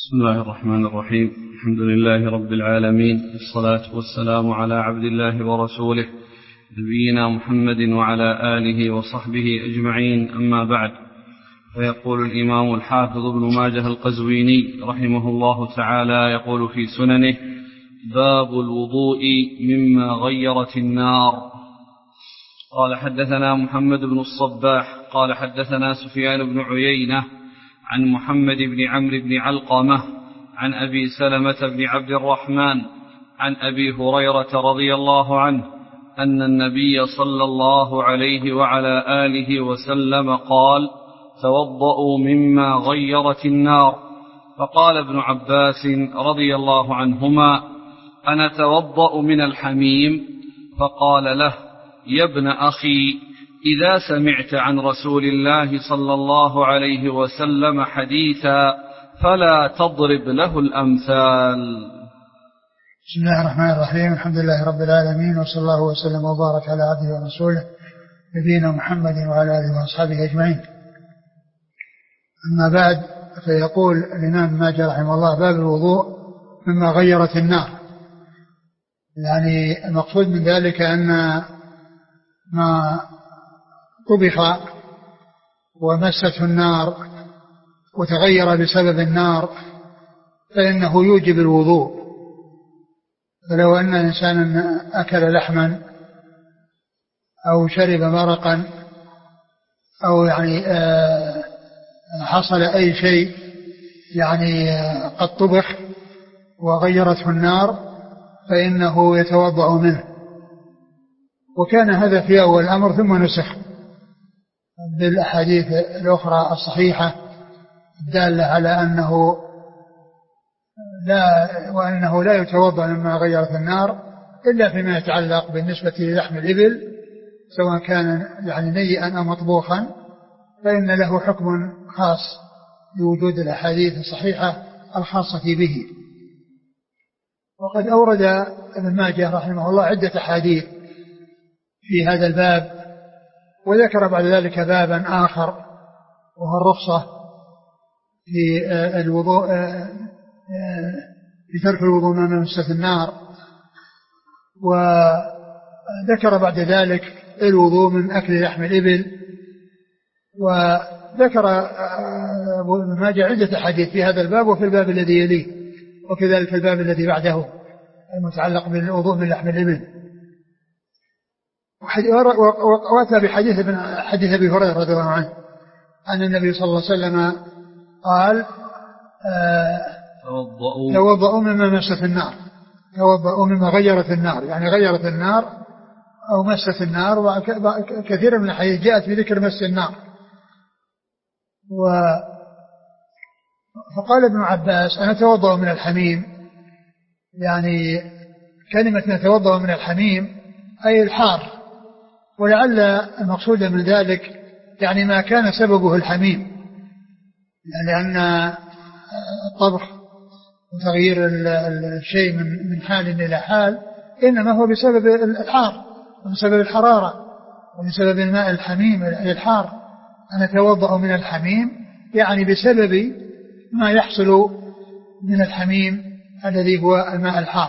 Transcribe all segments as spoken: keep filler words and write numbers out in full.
بسم الله الرحمن الرحيم. الحمد لله رب العالمين، والصلاة والسلام على عبد الله ورسوله نبينا محمد وعلى آله وصحبه أجمعين، أما بعد. فيقول الإمام الحافظ ابن ماجه القزويني رحمه الله تعالى يقول في سننه: باب الوضوء مما غيرت النار. قال: حدثنا محمد بن الصباح قال حدثنا سفيان بن عيينة عن محمد بن عمرو بن علقمة عن أبي سلمة بن عبد الرحمن عن أبي هريرة رضي الله عنه أن النبي صلى الله عليه وعلى آله وسلم قال: توضؤوا مما غيرت النار. فقال ابن عباس رضي الله عنهما: أنا توضأ من الحميم. فقال له: يا ابن أخي، إذا سمعت عن رسول الله صلى الله عليه وسلم حديثا فلا تضرب له الأمثال. بسم الله الرحمن الرحيم. الحمد لله رب العالمين، وصلى الله وسلم وبارك على عبده ورسوله نبينا محمد وعلى آله وأصحابه أجمعين. أما بعد، فيقول الإمام ماجه رحمه الله: باب الوضوء مما غيرت النار. يعني المقصود من ذلك أن ما طبخ ومسته النار وتغير بسبب النار فإنه يوجب الوضوء. فلو أن إنسانا أكل لحما أو شرب مرقا أو يعني حصل أي شيء يعني قد طبخ وغيرته النار فإنه يتوضأ منه. وكان هذا في أول الأمر، ثم نسخ بالأحاديث الأخرى الصحيحة الدالة على أنه لا وأنه لا يتوضأ مما غيرت النار إلا فيما يتعلق بالنسبة للحم الإبل، سواء كان يعني نيئا أو مطبوخا، فإن له حكم خاص لوجود الأحاديث الصحيحة الخاصة به. وقد أورد ابن ماجه رحمه الله عدة أحاديث في هذا الباب، وذكر بعد ذلك بابا آخر وهو الرخصة في الوضوء في ترك الوضوء مما مسته النار، وذكر بعد ذلك الوضوء من أكل لحم الإبل، وذكر ابن ماجه عدة أحاديث في هذا الباب وفي الباب الذي يليه، وكذلك الباب الذي بعده المتعلق بالوضوء من لحم الإبل. وأتى بحديث ابن حديث أبي هريرة رضي الله عنه أن النبي صلى الله عليه وسلم قال: توضؤوا توضؤوا مما مست النار، توضؤوا مما غيرت النار، يعني غيرت النار أو مست النار. وكثير من الحديث جاءت بذكر مس النار. و فقال ابن عباس: أنا توضأ من الحميم. يعني كلمة نتوضأ من الحميم أي الحار، ولعل المقصود من ذلك يعني ما كان سببه الحميم، لأن الطبخ وتغيير الشيء من حال إلى حال إنما هو بسبب الحار وبسبب الحرارة وبسبب الماء الحميم الحار. أنا أتوضأ من الحميم يعني بسبب ما يحصل من الحميم الذي هو الماء الحار.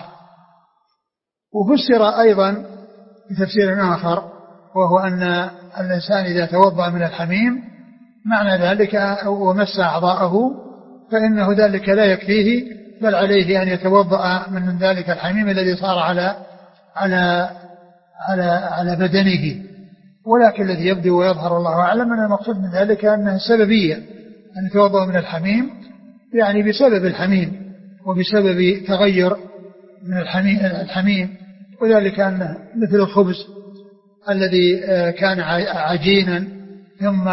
وفسر أيضا بتفسير آخر، وهو أن الإنسان إذا توضأ من الحميم معنى ذلك ومس أعضاءه فإنه ذلك لا يكفيه، بل عليه أن يتوضأ من ذلك الحميم الذي صار على على على على بدنه. ولكن الذي يبدو ويظهر الله أعلم أن المقصود من ذلك أنها سببية، أن يتوضأ من الحميم يعني بسبب الحميم وبسبب تغير من الحميم, الحميم وذلك أنه مثل الخبز الذي كان عجينا ثم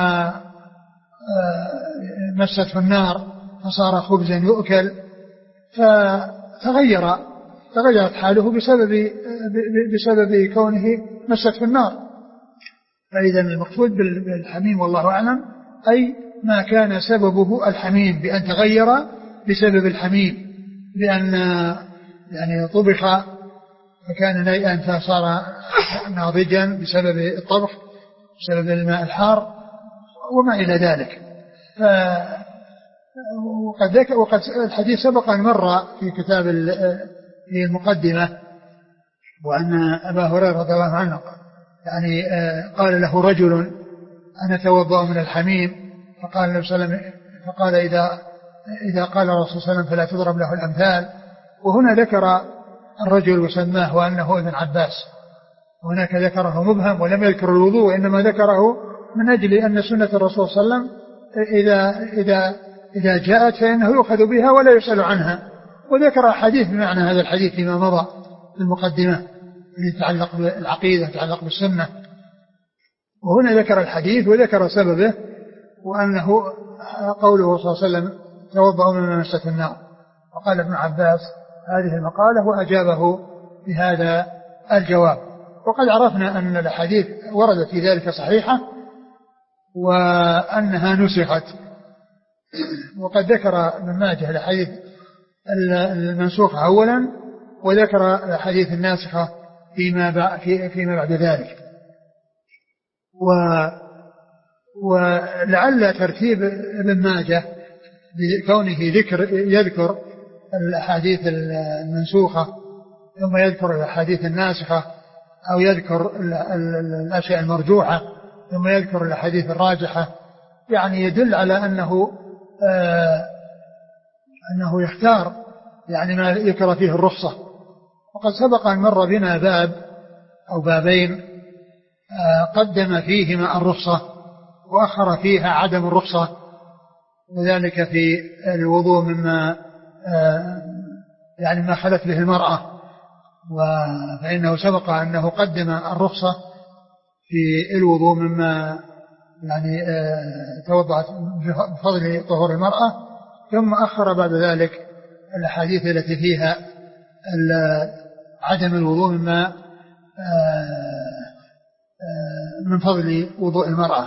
مسته النار فصار خبزا يؤكل، فتغير تغيرت حاله بسبب بسبب كونه مسته النار. فإذا المقصود بالحميم والله أعلم أي ما كان سببه الحميم، بأن تغير بسبب الحميم، لأن يعني طبخ فكان نيئا فصار ناضجا بسبب الطبخ بسبب الماء الحار وما إلى ذلك. وقد ذكر وقد الحديث سبق أن مر في كتاب في المقدمة، وأن أبا هريرة رضي الله عنه يعني قال له رجل أنا أتوضأ من الحميم، فقال النبي صلى الله عليه وسلم فقال إذا إذا قال الرسول صلى الله عليه وسلم فلا تضرب له الأمثال. وهنا ذكر الرجل وسماه وأنه ابن عباس، وهناك ذكره مبهم ولم يذكر الوضوء، وإنما ذكره من أجل أن سنة الرسول صلى الله عليه وسلم إذا, إذا, إذا جاءت فإنه يؤخذ بها ولا يسأل عنها. وذكر حديث بمعنى هذا الحديث فيما مضى في المقدمة يتعلق بالعقيدة يتعلق بالسنة. وهنا ذكر الحديث وذكر سببه، وأنه قوله صلى الله عليه وسلم توضأ مما مست النار. وقال ابن عباس هذه المقالة وأجابه بهذا الجواب. وقد عرفنا أن الحديث وردت في ذلك صحيحة وأنها نسخت. وقد ذكر ابن ماجه الحديث المنسوخة أولا، وذكر الحديث الناسخة فيما فيما بعد ذلك. و ولعل ترتيب ابن ماجه بكونه ذكر يذكر الأحاديث المنسوخة ثم يذكر الأحاديث الناسخة، أو يذكر الأشياء المرجوحة ثم يذكر الأحاديث الراجحة، يعني يدل على أنه آه أنه يختار يعني ما يذكر فيه الرخصة. وقد سبق أن مر بنا باب أو بابين آه قدم فيهما الرخصة وأخر فيها عدم الرخصة، وذلك في الوضوء مما آه يعني ما خلت به المرأة، فإنه سبق أنه قدم الرخصة في الوضوء مما يعني آه توضعت بفضل طهور المرأة، ثم أخر بعد ذلك الأحاديث التي فيها عدم الوضوء مما آه آه من فضل وضوء المرأة.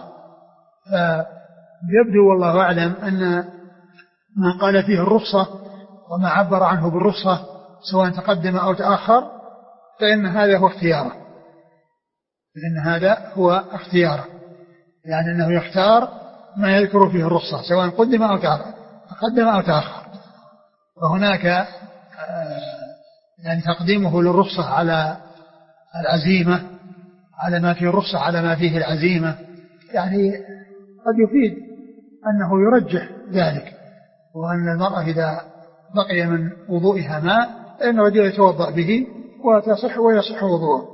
فيبدو والله أعلم أن ما قال فيه الرخصة وما عبر عنه بالرخصة سواء تقدم أو تأخر فإن هذا هو اختياره، فإن هذا هو اختياره، يعني أنه يختار ما يذكر فيه الرخصة سواء قدم أو تأخر تقدم أو تأخر. وهناك يعني تقديمه للرخصة على العزيمة على ما فيه الرخصة على ما فيه العزيمة، يعني قد يفيد أنه يرجح ذلك، وأن المرأة إذا بقي من وضوئها ماء فإن الرجل يتوضأ به وتصح ويصح وضوءه.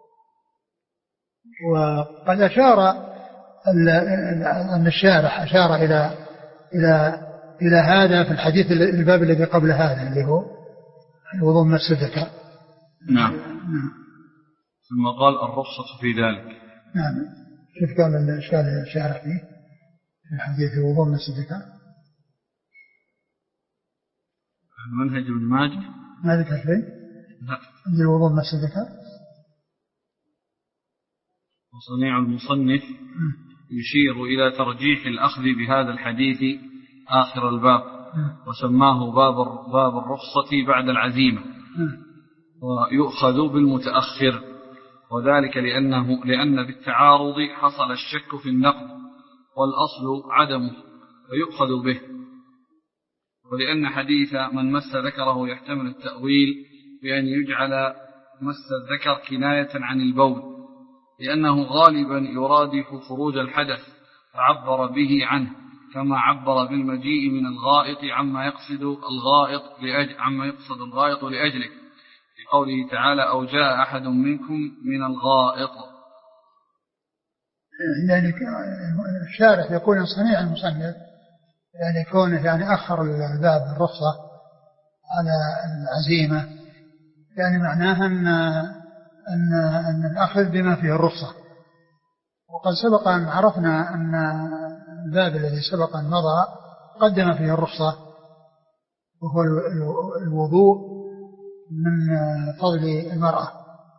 وقد أشار أن الشارح أشار إلى إلى إلى هذا في الحديث الباب الذي قبل هذا اللي هو الوضوء من الصدقة. نعم. نعم. ثم قال الرخصة في ذلك. نعم. كيف قال الشارح الشارح فيه في الحديث الوضوء من الصدقة؟ منهج ابن ماجه ما ذكر شيء؟ لا. عند الوضوء من الصدقة. وصنيع المصنف يشير إلى ترجيح الأخذ بهذا الحديث آخر الباب، وسماه باب باب الرخصة بعد العزيمة، ويؤخذ بالمتأخر، وذلك لأنه لأن بالتعارض حصل الشك في النقض والأصل عدمه ويؤخذ به، ولأن حديث من مس ذكره يحتمل التأويل بأن يجعل مس الذكر كناية عن البول، لأنه غالبا يرادف خروج الحدث فعبر به عنه، كما عبر بالمجيء من الغائط عما يقصد الغائط لأجل عما يقصد الغائط لأجله في قوله تعالى أو جاء أحد منكم من الغائط. يعني الشارح يقول صنيع المصنف يعني كونه يعني أخر الباب الرخصة على العزيمة، يعني معناها أن أن أن الأخذ بما فيه الرخصة. وقد سبق أن عرفنا أن الباب الذي سبق أن مضى قدم فيه الرخصة وهو الوضوء من فضل المرأة،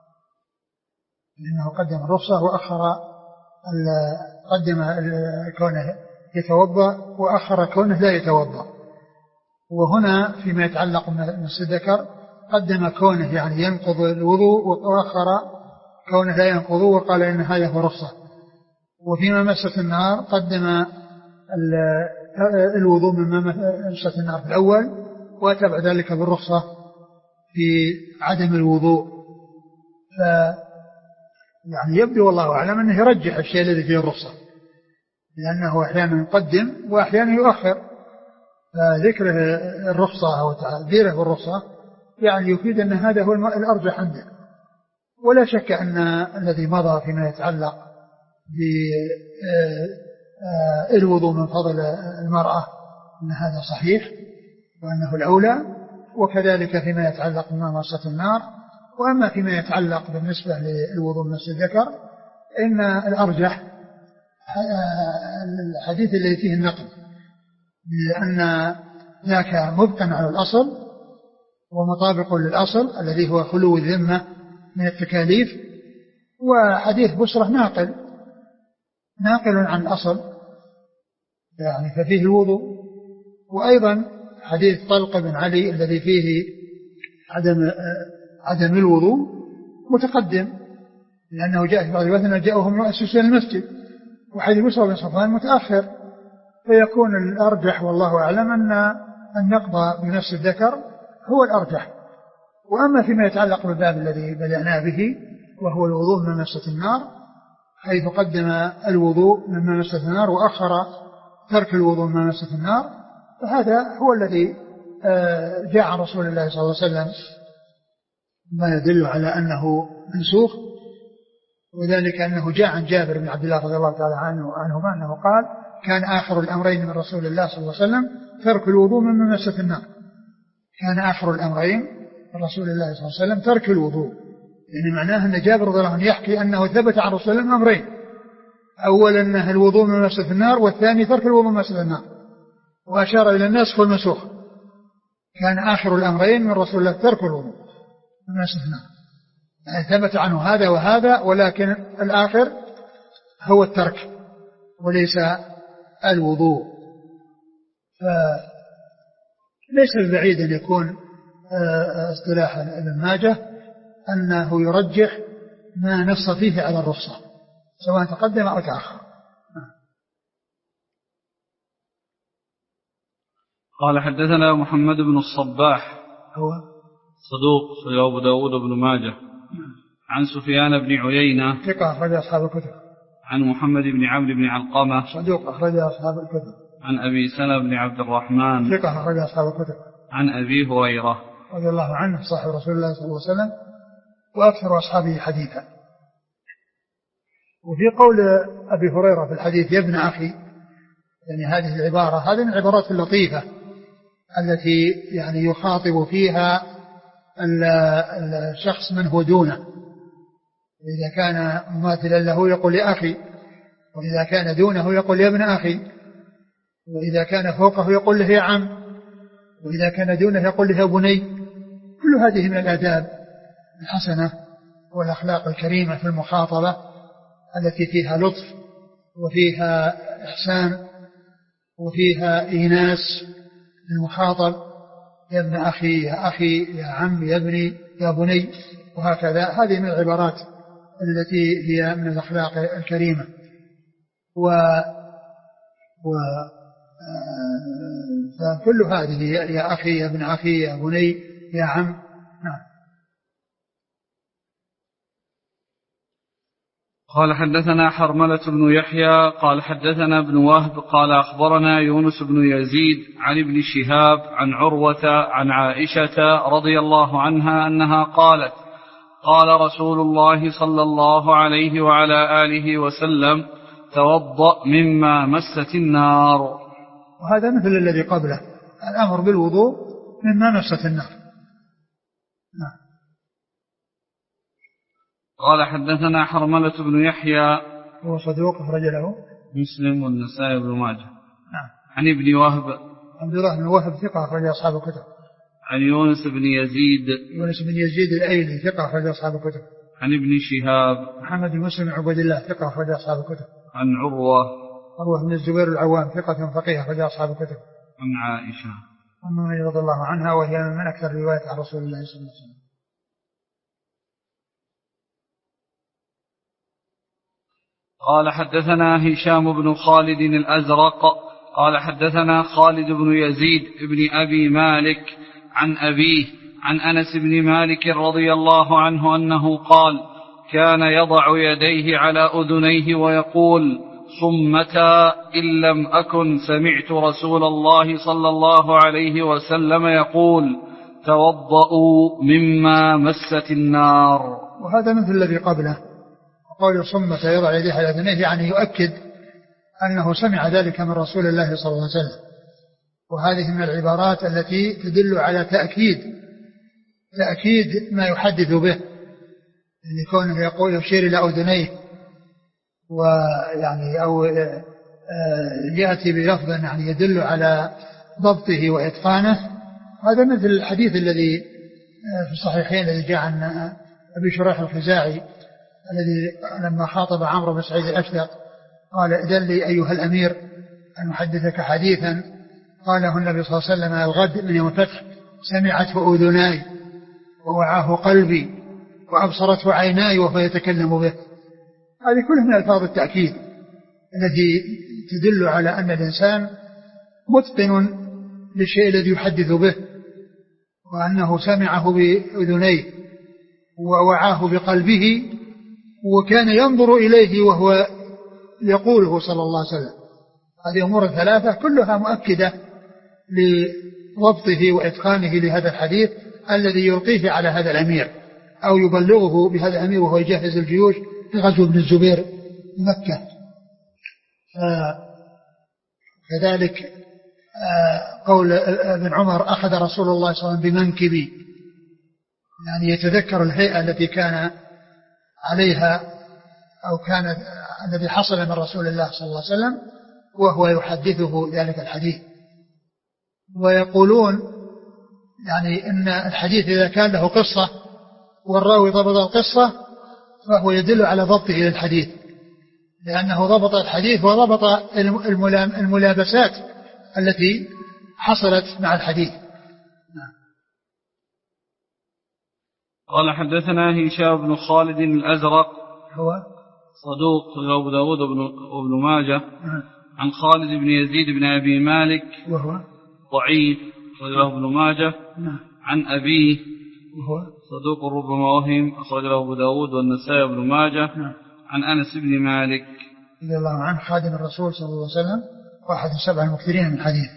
لأنه قدم الرخصة وأخر قدم كونه يتوضأ وأخر كونه لا يتوضأ. وهنا فيما يتعلق من الذكر قدم كونه يعني ينقض الوضوء وأخر كونه لا ينقض وقال إن هذا هو رخصة. وفيما مست النار قدم الوضوء مما مست النار في الأول، وأتى بعد ذلك بالرخصة في عدم الوضوء. ف يعني يبدو والله أعلم أنه يرجح الشيء الذي فيه الرخصة، لأنه أحيانا يقدم وأحيانا يؤخر، فذكره الرخصة أو تعبيره بالرخصة يعني يفيد أن هذا هو الأرجح عنده. ولا شك أن الذي مضى فيما يتعلق بالوضوء من فضل المرأة أن هذا صحيح وأنه الأولى، وكذلك فيما يتعلق بما مست النار. وأما فيما يتعلق بالنسبة للوضوء من مس الذكر إن الأرجح الحديث الذي فيه النقل، لأن ذاك مبقى على الأصل ومطابق للأصل الذي هو خلو الذمة من التكاليف، وحديث بصرة ناقل ناقل عن الأصل يعني ففيه الوضوء. وأيضا حديث طلق بن علي الذي فيه عدم عدم الوضوء متقدم، لأنه جاء في بعض الروايات أنه جاءهم مؤسسين المسجد، وحديث بصرة بن صفوان متأخر، فيكون الأرجح والله أعلم أن النقض بنفس الذكر هو الأرجح. وأما فيما يتعلق بالباب الذي بدأنا به وهو الوضوء من مست النار، حيث قدم الوضوء من مست النار وأخر ترك الوضوء من مست النار، فهذا هو الذي جاء عن رسول الله صلى الله عليه وسلم ما يدل على أنه منسوخ، وذلك أنه جاء عن جابر بن عبد الله رضي الله تعالى عنه عنهما أنه قال: كان آخر الأمرين من رسول الله صلى الله عليه وسلم ترك الوضوء من مست النار. كان آخر الأمرين من رسول الله صلى الله عليه وسلم ترك الوضوء، يعني معناه أن جابر رضي الله عنه يحكي أنه ثبت عن رسول الله أمرين: أولا أنه الوضوء من مست النار، والثاني ترك الوضوء من مست النار، وأشار إلى الناسخ والمنسوخ. كان آخر الأمرين من رسول الله ترك الوضوء من مست النار، يعني ثبت عنه هذا وهذا، ولكن الآخر هو الترك وليس الوضوء. فليس البعيد أن يكون اصطلاح ابن ماجه أنه يرجح ما نص فيه على الرخصة سواء تقدم أو تأخر. قال: حدثنا محمد بن الصباح هو صدوق صلى أبو داود بن ماجه عن سفيان بن عيينة ثقة أخرج أصحاب الكتب عن محمد بن عمرو بن علقمة صدوق أخرج أصحاب الكتب عن أبي سلمة بن عبد الرحمن ثقة أخرج أصحاب الكتب عن أبي هريرة رضي الله عنه صاحب رسول الله صلى الله عليه وسلم وأكثر أصحابه حديثا. وفي قول أبي هريرة في الحديث: يا ابن أخي، يعني هذه العبارة هذه من العبارات اللطيفة التي يعني يخاطب فيها الشخص من هو دونه. إذا كان مماثلا له يقول يا أخي، وإذا كان دونه يقول يا ابن أخي، وإذا كان فوقه يقول له يا عم، وإذا كان دونه يقول له يا بني. كل هذه من الآداب الحسنة والأخلاق الكريمة في المخاطبة التي فيها لطف وفيها إحسان وفيها إيناس للمخاطب: يا ابن أخي، يا أخي، يا عم، يا ابني، يا بني، وهكذا. هذه من العبارات التي هي من الأخلاق الكريمة. و, و... فكل هذه يا أخي، يا ابن أخي، يا بني، يا عم. نعم. قال: حدثنا حرملة بن يحيى قال حدثنا ابن وهب قال أخبرنا يونس بن يزيد عن ابن شهاب عن عروة عن عائشة رضي الله عنها أنها قالت: قال رسول الله صلى الله عليه وعلى آله وسلم: توضأ مما مست النار. وهذا مثل الذي قبله، الأمر بالوضوء مما مست النار. نعم. قال: حدثنا حرملة بن يحيى هو صدوق أخرج له مسلم والنسائي بن ماجه. نعم. عن ابن وهب عبد الله بن وهب ثقة أخرج أصحاب الكتب. عن يونس بن يزيد يونس بن يزيد الأيلي ثقة أخرج أصحاب الكتب. عن ابن شهاب محمد بن مسلم عبد الله ثقة أخرج أصحاب الكتب. عن عروة عروة بن الزبير العوام ثقة فقيه أخرج أصحاب الكتب. عن عائشة أم رضي الله عنها وهي من أكثر روايات عن رسول الله صلى الله عليه وسلم. قال: حدثنا هشام بن خالد الأزرق قال حدثنا خالد بن يزيد بن أبي مالك عن أبيه عن أنس بن مالك رضي الله عنه أنه قال كان يضع يديه على أذنيه ويقول صمتا إن لم أكن سمعت رسول الله صلى الله عليه وسلم يقول توضؤوا مما مست النار. وهذا مثل الذي قبله، قول صمتا يضع يديه على أذنيه يعني يؤكد أنه سمع ذلك من رسول الله صلى الله عليه وسلم. وهذه من العبارات التي تدل على تأكيد تأكيد ما يحدث به، يعني كونه يقول يشير إلى أذنيه ويعني أو يأتي بلفظ يعني يدل على ضبطه وإتقانه. هذا مثل الحديث الذي في الصحيحين الذي جاء عن أبي شريح الخزاعي الذي لما خاطب عمرو بن سعيد الأشدق قال إذن لي أيها الأمير أن أحدثك حديثا قاله النبي صلى الله عليه وسلم الغد من يوم الفتح سمعته أذناي ووعاه قلبي وأبصرته عيناي وهو يتكلم به. هذه كلها من ألفاظ التأكيد التي تدل على أن الإنسان متقن للشيء الذي يحدث به، وأنه سمعه بأذنيه ووعاه بقلبه وكان ينظر إليه وهو يقوله صلى الله عليه وسلم. هذه أمور ثلاثة كلها مؤكدة لضبطه وإتقانه لهذا الحديث الذي يلقيه على هذا الأمير أو يبلغه بهذا الأمير وهو يجهز الجيوش في غزو ابن الزبير مكة. كذلك قول ابن عمر أخذ رسول الله صلى الله عليه وسلم بمنكبي، يعني يتذكر الهيئة التي كان عليها أو كان الذي حصل من رسول الله صلى الله عليه وسلم وهو يحدثه ذلك الحديث. ويقولون يعني إن الحديث إذا كان له قصة والراوي ضبط القصة فهو يدل على ضبطه للحديث، لأنه ضبط الحديث وضبط الملابسات التي حصلت مع الحديث. قال حدثنا هشام بن خالد الأزرق هو صدوق أبو داود وابن ماجه عن خالد بن يزيد بن أبي مالك وهو ضعيف أخرجه ابن ماجه عن أبيه وهو صدوق ربما وهم أخرجه أبو داود والنسائي وابن ماجه عن أنس بن مالك رضي الله عنه خادم الرسول صلى الله عليه وسلم واحد السبع المكثرين من حديث.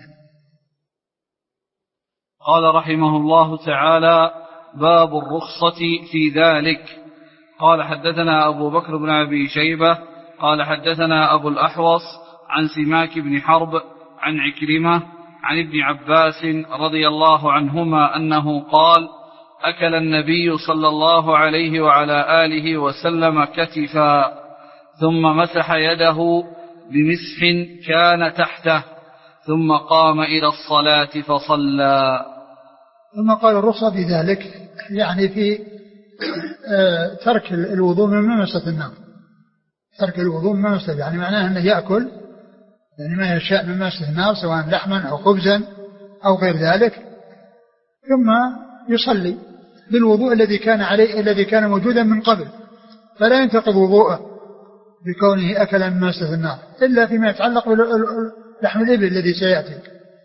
قال رحمه الله تعالى باب الرخصة في ذلك. قال حدثنا أبو بكر بن أبي شيبة قال حدثنا أبو الأحوص عن سماك بن حرب عن عكرمة عن ابن عباس رضي الله عنهما أنه قال أكل النبي صلى الله عليه وعلى آله وسلم كتفا ثم مسح يده بمسح كان تحته ثم قام إلى الصلاة فصلى. ثم قال الرخصة في ذلك يعني في ترك الوضوء من ممسة النار، ترك الوضوء من ممسة يعني معناه أنه يأكل يعني ما يشاء من ممسة النار سواء لحما أو خبزا أو غير ذلك ثم يصلي بالوضوء الذي كان عليه الذي كان موجودا من قبل، فلا ينتقض وضوءه بكونه أكل من ممسة النار إلا فيما يتعلق بلحم الإبل الذي سيأتي.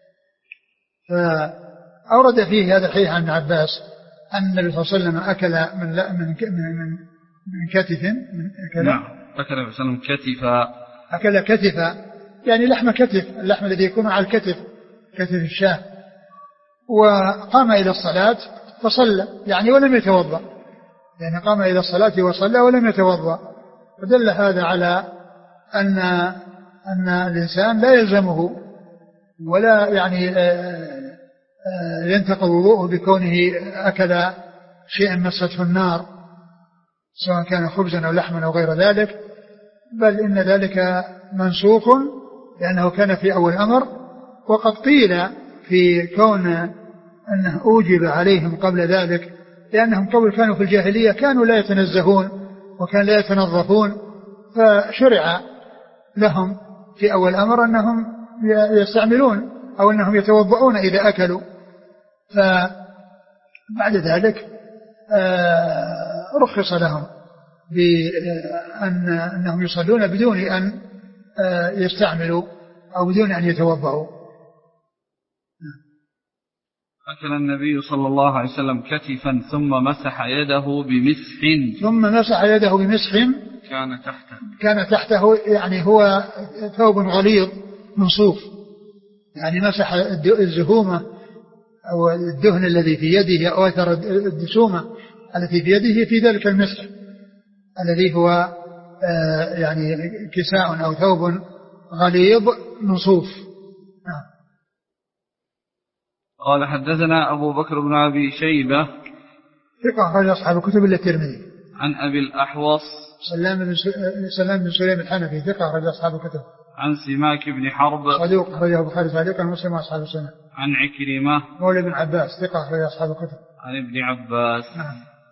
فأورد فيه هذا الحديث عن ابن عباس أن النبي صلى الله عليه وسلم أكل من من من من كتف من أكل نعم أكل النبي صلى الله عليه وسلم كتفا أكل كتفا يعني لحم كتف، اللحم الذي يكون على الكتف كتف الشاة، وقام إلى الصلاة فصلى يعني ولم يتوضأ، يعني قام إلى الصلاة وصلى ولم يتوضأ. فدل هذا على أن أن الإنسان لا يلزمه ولا يعني ينتقض وضوءه بكونه أكل شيئا مسته النار سواء كان خبزا أو لحما أو غير ذلك، بل إن ذلك منسوخ لأنه كان في أول الأمر. وقد قيل في كون أنه أوجب عليهم قبل ذلك لأنهم قبل كانوا في الجاهلية كانوا لا يتنزهون وكان لا يتنظفون، فشرع لهم في أول الأمر أنهم يستعملون أو أنهم يتوضؤون إذا أكلوا. فبعد ذلك رخص لهم بأن أنهم يصلون بدون أن يستعملوا أو بدون أن يتوضأوا. أكل النبي صلى الله عليه وسلم كتفا ثم مسح يده بمسح ثم مسح يده بمسح كان تحته كان تحته يعني هو ثوب غليظ من صوف، يعني مسح الزهومة أو الدهن الذي في يده أو أثر الدسومة التي في يده في ذلك المسح الذي هو آه يعني كساء أو ثوب غليظ من صوف. آه. قال حدثنا أبو بكر بن أبي شيبة ثقة أخرج أصحاب الكتب إلا الترمذي. عن أبي الأحوص سلام بن سلام بن سليم الحنفي ثقة أخرج أصحاب الكتب. عن سماك بن حرب صدوق أخرجه البخاري تعليقا ومسلم وأصحاب السنة. عن عكرمة مولى بن عباس ثقة أخرج أصحاب الكتب. عن ابن عباس. نعم.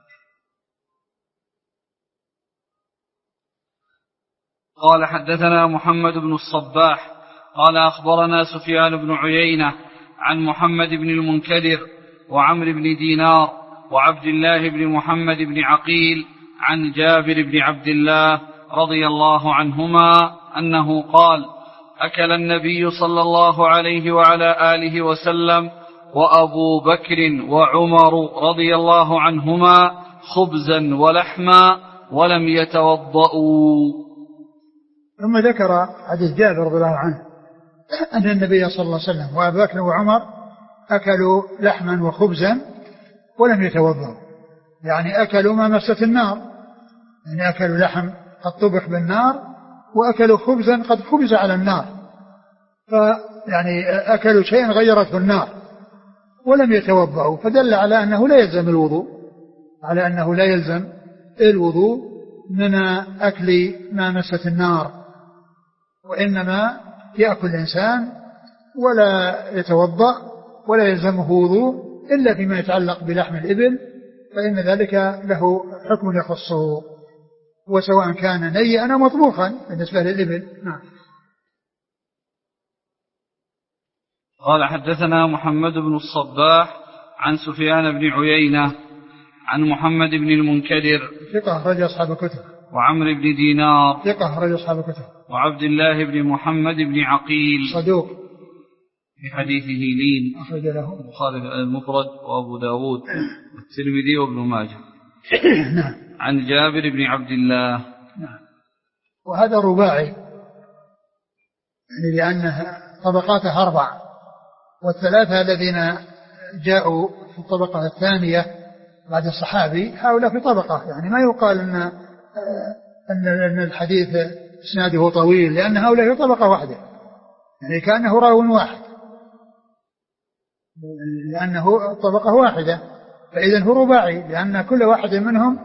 قال حدثنا محمد بن الصباح قال أخبرنا سفيان بن عيينة عن محمد بن المنكدر وعمر بن دينار وعبد الله بن محمد بن عقيل عن جابر بن عبد الله رضي الله عنهما أنه قال أكل النبي صلى الله عليه وعلى آله وسلم وأبو بكر وعمر رضي الله عنهما خبزا ولحما ولم يتوضؤوا. ثم ذكر حديث جابر رضي الله عنه أن النبي صلى الله عليه وسلم وأبو بكر وعمر أكلوا لحما وخبزا ولم يتوضؤوا، يعني أكلوا ما مست النار، يعني أكلوا لحم قد طبخ بالنار وأكلوا خبزا قد خبز على النار، فيعني أكلوا شيئا غيرته النار ولم يتوضؤوا، فدل على أنه لا يلزم الوضوء، على أنه لا يلزم الوضوء من أكل ما مست النار، وإنما يأكل الإنسان ولا يتوضأ ولا يلزمه وضوء إلا فيما يتعلق بلحم الإبل، فإن ذلك له حكم يخصه، وسواء كان نيئا أو مطبوخا بالنسبة للإبل. نعم. قال حدثنا محمد بن الصباح عن سفيان بن عيينة عن محمد بن المنكدر ثقة أخرج أصحاب الكتب. وعمر بن دينار ثقة أخرج أصحاب الكتب. وعبد الله بن محمد بن عقيل صدوق في حديثه لين أخرج له البخاري المفرد وأبو داود والترمذي وابن ماجه. نعم. عن جابر بن عبد الله. نعم. وهذا رباعي يعني لأنه طبقاته أربع، والثلاثة الذين جاءوا في الطبقة الثانية بعد الصحابي هؤلاء في طبقة، يعني ما يقال أن أن الحديث إسناده طويل، لأن هؤلاء في طبقة واحدة، يعني كأنه راو واحد، لأنه طبقة واحدة، فإذا هو رباعي لأن كل واحد منهم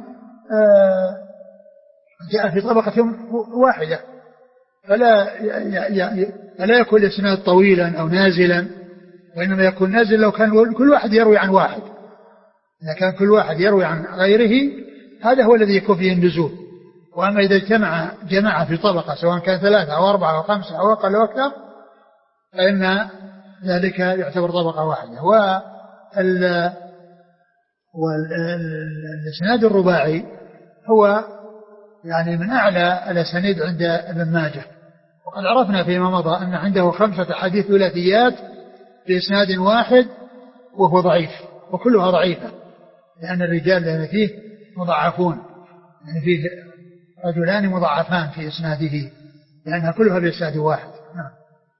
جاء في طبقة واحدة، فلا فلا يكون الإسناد طويلا أو نازلا، وإنما يكون نازل لو كان كل واحد يروي عن واحد. إذا كان كل واحد يروي عن غيره هذا هو الذي يكون فيه النزول. وأما إذا اجتمع جماعة في طبقة سواء كان ثلاثة أو أربعة أو خمسة أو أقل أو أكثر فإن ذلك يعتبر طبقة واحدة. والإسناد الرباعي هو يعني من أعلى الأسانيد عند ابن ماجه، وقد عرفنا فيما مضى أن عنده خمسة حديث ثلاثيات بإسناد واحد وهو ضعيف، وكلها ضعيفة لأن الرجال الذين فيه مضاعفون، يعني فيه رجلان مضاعفان في إسناده لأنها كلها بإسناد واحد. نعم.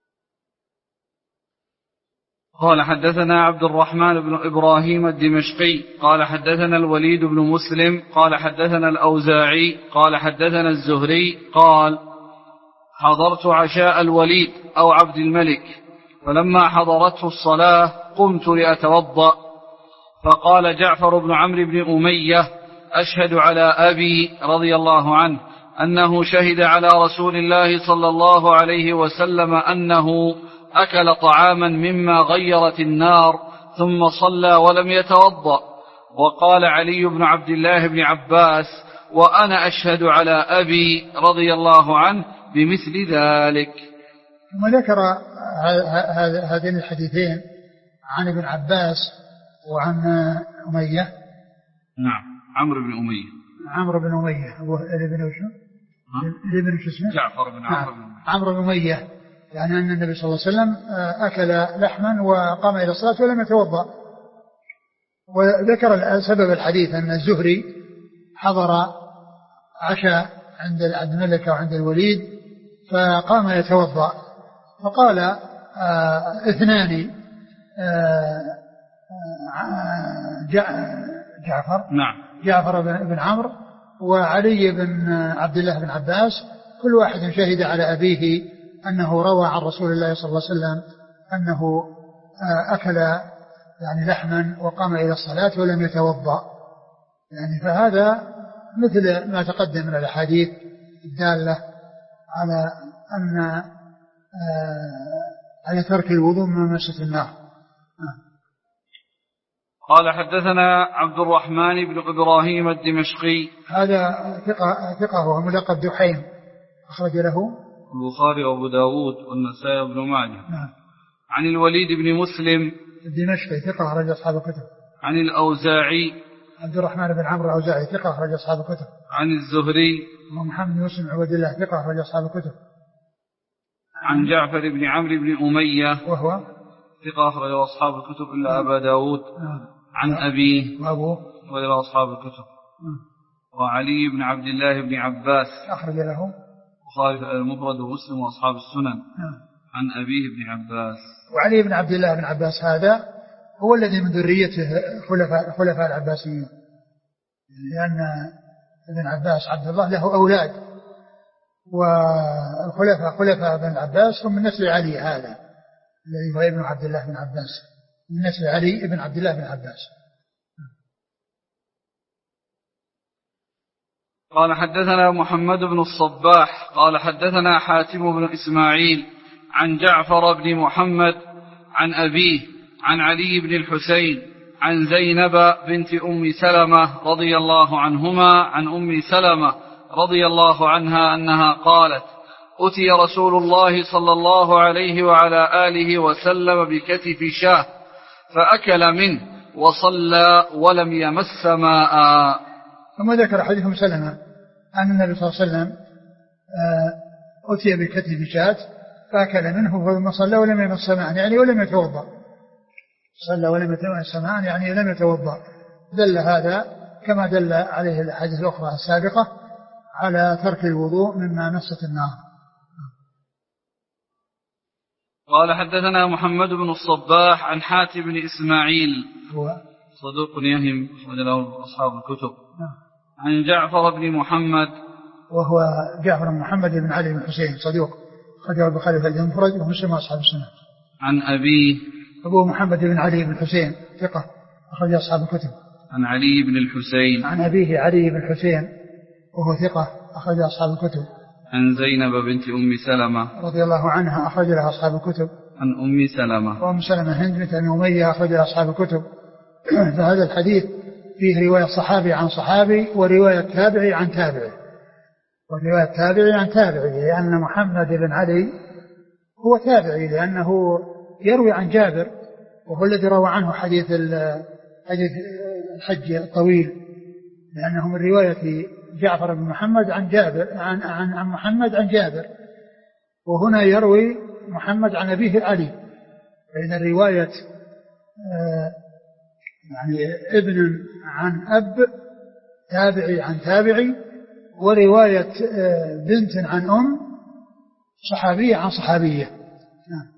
قال حدثنا عبد الرحمن بن إبراهيم الدمشقي قال حدثنا الوليد بن مسلم قال حدثنا الأوزاعي قال حدثنا الزهري قال حضرت عشاء الوليد أو عبد الملك، فلما حضرته الصلاة قمت لأتوضأ، فقال جعفر بن عمرو بن أمية أشهد على أبي رضي الله عنه أنه شهد على رسول الله صلى الله عليه وسلم أنه أكل طعاما مما غيرت النار ثم صلى ولم يتوضأ. وقال علي بن عبد الله بن عباس وأنا أشهد على أبي رضي الله عنه بمثل ذلك. ثم ذكر هذين الحديثين عن ابن عباس وعن أمية. نعم عمرو بن أمية عمرو بن أمية أبو ابن وشو ابن شو اسمه جعفر بن عمرو بن أمية عمرو بن أمية يعني أن النبي صلى الله عليه وسلم أكل لحما وقام إلى الصلاة ولم يتوضأ. وذكر سبب الحديث أن الزهري حضر عشاء عند عبد الملك وعند الوليد فقام يتوضأ فقال آه اثنان آه جعفر نعم جعفر بن عمرو وعلي بن عبد الله بن عباس كل واحد شهد على أبيه أنه روى عن رسول الله صلى الله عليه وسلم أنه أكل يعني لحما وقام إلى الصلاة ولم يتوضأ. يعني فهذا مثل ما تقدم من الأحاديث الدالة على أن على ترك الوضوء من مسة النار. قال حدثنا عبد الرحمن بن إبراهيم الدمشقي هذا ثقة ثقة وهو ملقب دحيم أخرج له البخاري وأبو داود والنسائي وابن ماجه. نعم. عن الوليد بن مسلم الدمشقي ثقة أخرج أصحاب الكتب. عن الأوزاعي عبد الرحمن بن عمرو الأوزاعي ثقة أخرج أصحاب الكتب. عن الزهري ومحمد بن مسلم عبد الله ثقة أخرج أصحاب الكتب. عن جعفر بن عمرو بن أمية وهو ثقة أخرج أصحاب الكتب إلا أبا داود. عن أبيه وأبوه أخرج أصحاب الكتب. وعلي بن عبد الله بن عباس أخرج له البخاري المفرد ومسلم وأصحاب السنن. عن أبيه بن عباس. وعلي بن عبد الله بن عباس هذا هو الذي من ذريته خلفاء خلفاء العباسيين لأن ابن عباس عبد الله له أولاد والخلفاء خلفاء ابن عباس هم من نسل علي هذا الذي هو ابن عبد الله بن عباس من نسل علي ابن عبد الله بن عباس. قال حدثنا محمد بن الصباح قال حدثنا حاتم بن إسماعيل عن جعفر بن محمد عن أبيه عن علي بن الحسين عن زينب بنت أم سلمة رضي الله عنهما عن أم سلمة رضي الله عنها أنها قالت أتي رسول الله صلى الله عليه وعلى آله وسلم بكتف شاه فأكل منه وصلى ولم يمس ماء. ثم ذكر حديث أم سلمة أن النبي صلى الله عليه وسلم أتي بكتف شاه فأكل منه ثم صلى ولم يمس ماء يعني ولم يتوضأ. صلى ولم يمس ماء يعني لم يتوضأ. دل هذا كما دل عليه الأحاديث الأخرى السابقة على ترك الوضوء مما مست النار. قال حدثنا محمد بن الصباح عن حاتم بن إسماعيل هو صدوق يهم وله أصحاب الكتب. عن جعفر بن محمد وهو جعفر بن محمد بن علي بن حسين صدوق خرجه البخاري في المفرد ومسلم وأصحاب السنة. عن أبيه أبو محمد بن علي بن حسين ثقة أخرج أصحاب الكتب. عن علي بن الحسين عن أبيه علي بن حسين وهو ثقة أخرج أصحاب الكتب. عن زينب بنت أم سلمة رضي الله عنها أخرج لها أصحاب الكتب. عن أم سلمة وأم سلمة هند بنت أبي أمية أخرج لها أصحاب الكتب. فهذا الحديث فيه رواية صحابي عن صحابي ورواية تابعي عن تابعي ورواية تابعي عن تابعي لأن محمد بن علي هو تابعي لأنه يروي عن جابر وهو الذي روى عنه حديث حديث الحج الطويل لأنه من رواية جعفر بن محمد عن جابر عن عن, عن محمد عن جابر وهنا يروي محمد عن أبيه علي بين الرواية آه يعني ابن عن أب تابعي عن تابعي ورواية آه بنت عن أم صحابية عن صحابية. نعم.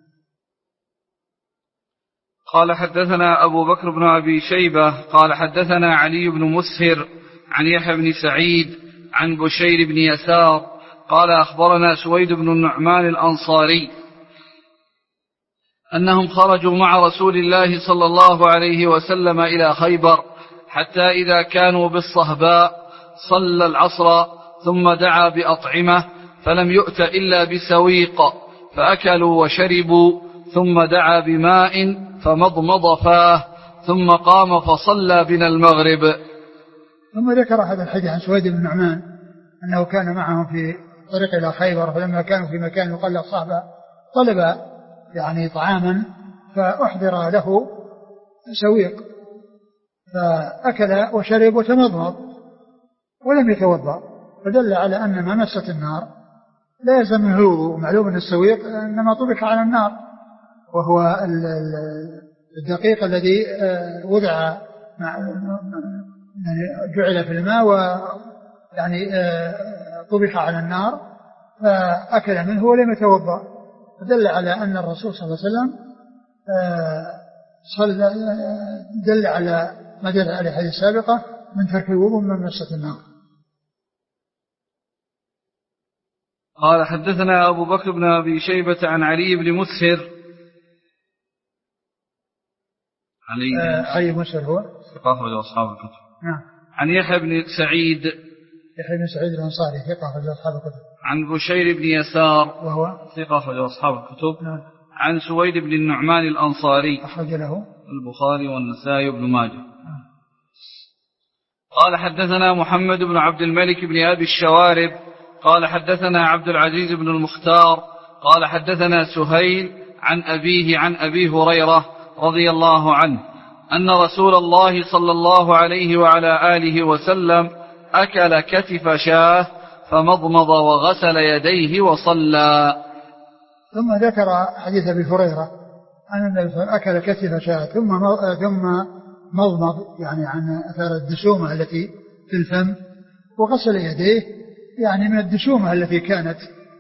قال حدثنا أبو بكر بن أبي شيبة قال حدثنا علي بن مسهر عن يحيى بن سعيد عن بشير بن يسار قال أخبرنا سويد بن النعمان الأنصاري أنهم خرجوا مع رسول الله صلى الله عليه وسلم إلى خيبر حتى إذا كانوا بالصهباء صلى العصر ثم دعا بأطعمة فلم يؤت إلا بسويق فأكلوا وشربوا ثم دعا بماء فمضمض فاه ثم قام فصلى بنا المغرب. ثم ذكر هذا الحديث عن سويد بن النعمان أنه كان معهم في طريق إلى خيبر فلما كانوا في مكان يقال له صهبة طلب يعني طعاما فأحضر له سويق فأكل وشرب وتمضمض ولم يتوضأ فدل على أن ما مست النار لا يلزم منه الوضوء. معلوم أن السويق إنما طبخ على النار، وهو الدقيق الذي وضع يعني جعل في الماء ويعني طبخ على النار فأكل منه ولم يتوضأ، فدل على أن الرسول صلى الله عليه وسلم صلى دل على ما دل على الحديث السابقة من ترك الوضوء من مسة النار. قال حدثنا أبو بكر بن أبي شيبة عن علي بن مسهر. علي آه علي مسهر هو ثقة أصحاب الكتب. نعم. عن يحيى بن سعيد يحيى بن سعيد الأنصاري ثقة أصحاب الكتب. عن بشير بن يسار وهو ثقة أصحاب الكتب. نعم. عن سويد بن النعمان الأنصاري أخرج له البخاري والنسائي بن ماجه. قال حدثنا محمد بن عبد الملك بن أبي الشوارب قال حدثنا عبد العزيز بن المختار قال حدثنا سهيل عن أبيه عن أبي هريرة رضي الله عنه أن رسول الله صلى الله عليه وعلى آله وسلم أكل كتف شاه فمضمض وغسل يديه وصلى. ثم ذكر حديث أبي هريرة أن النبي أكل كتف شاه ثم ثم مضمض يعني عن أثار الدسومة التي في الفم وغسل يديه يعني من الدسومة التي كانت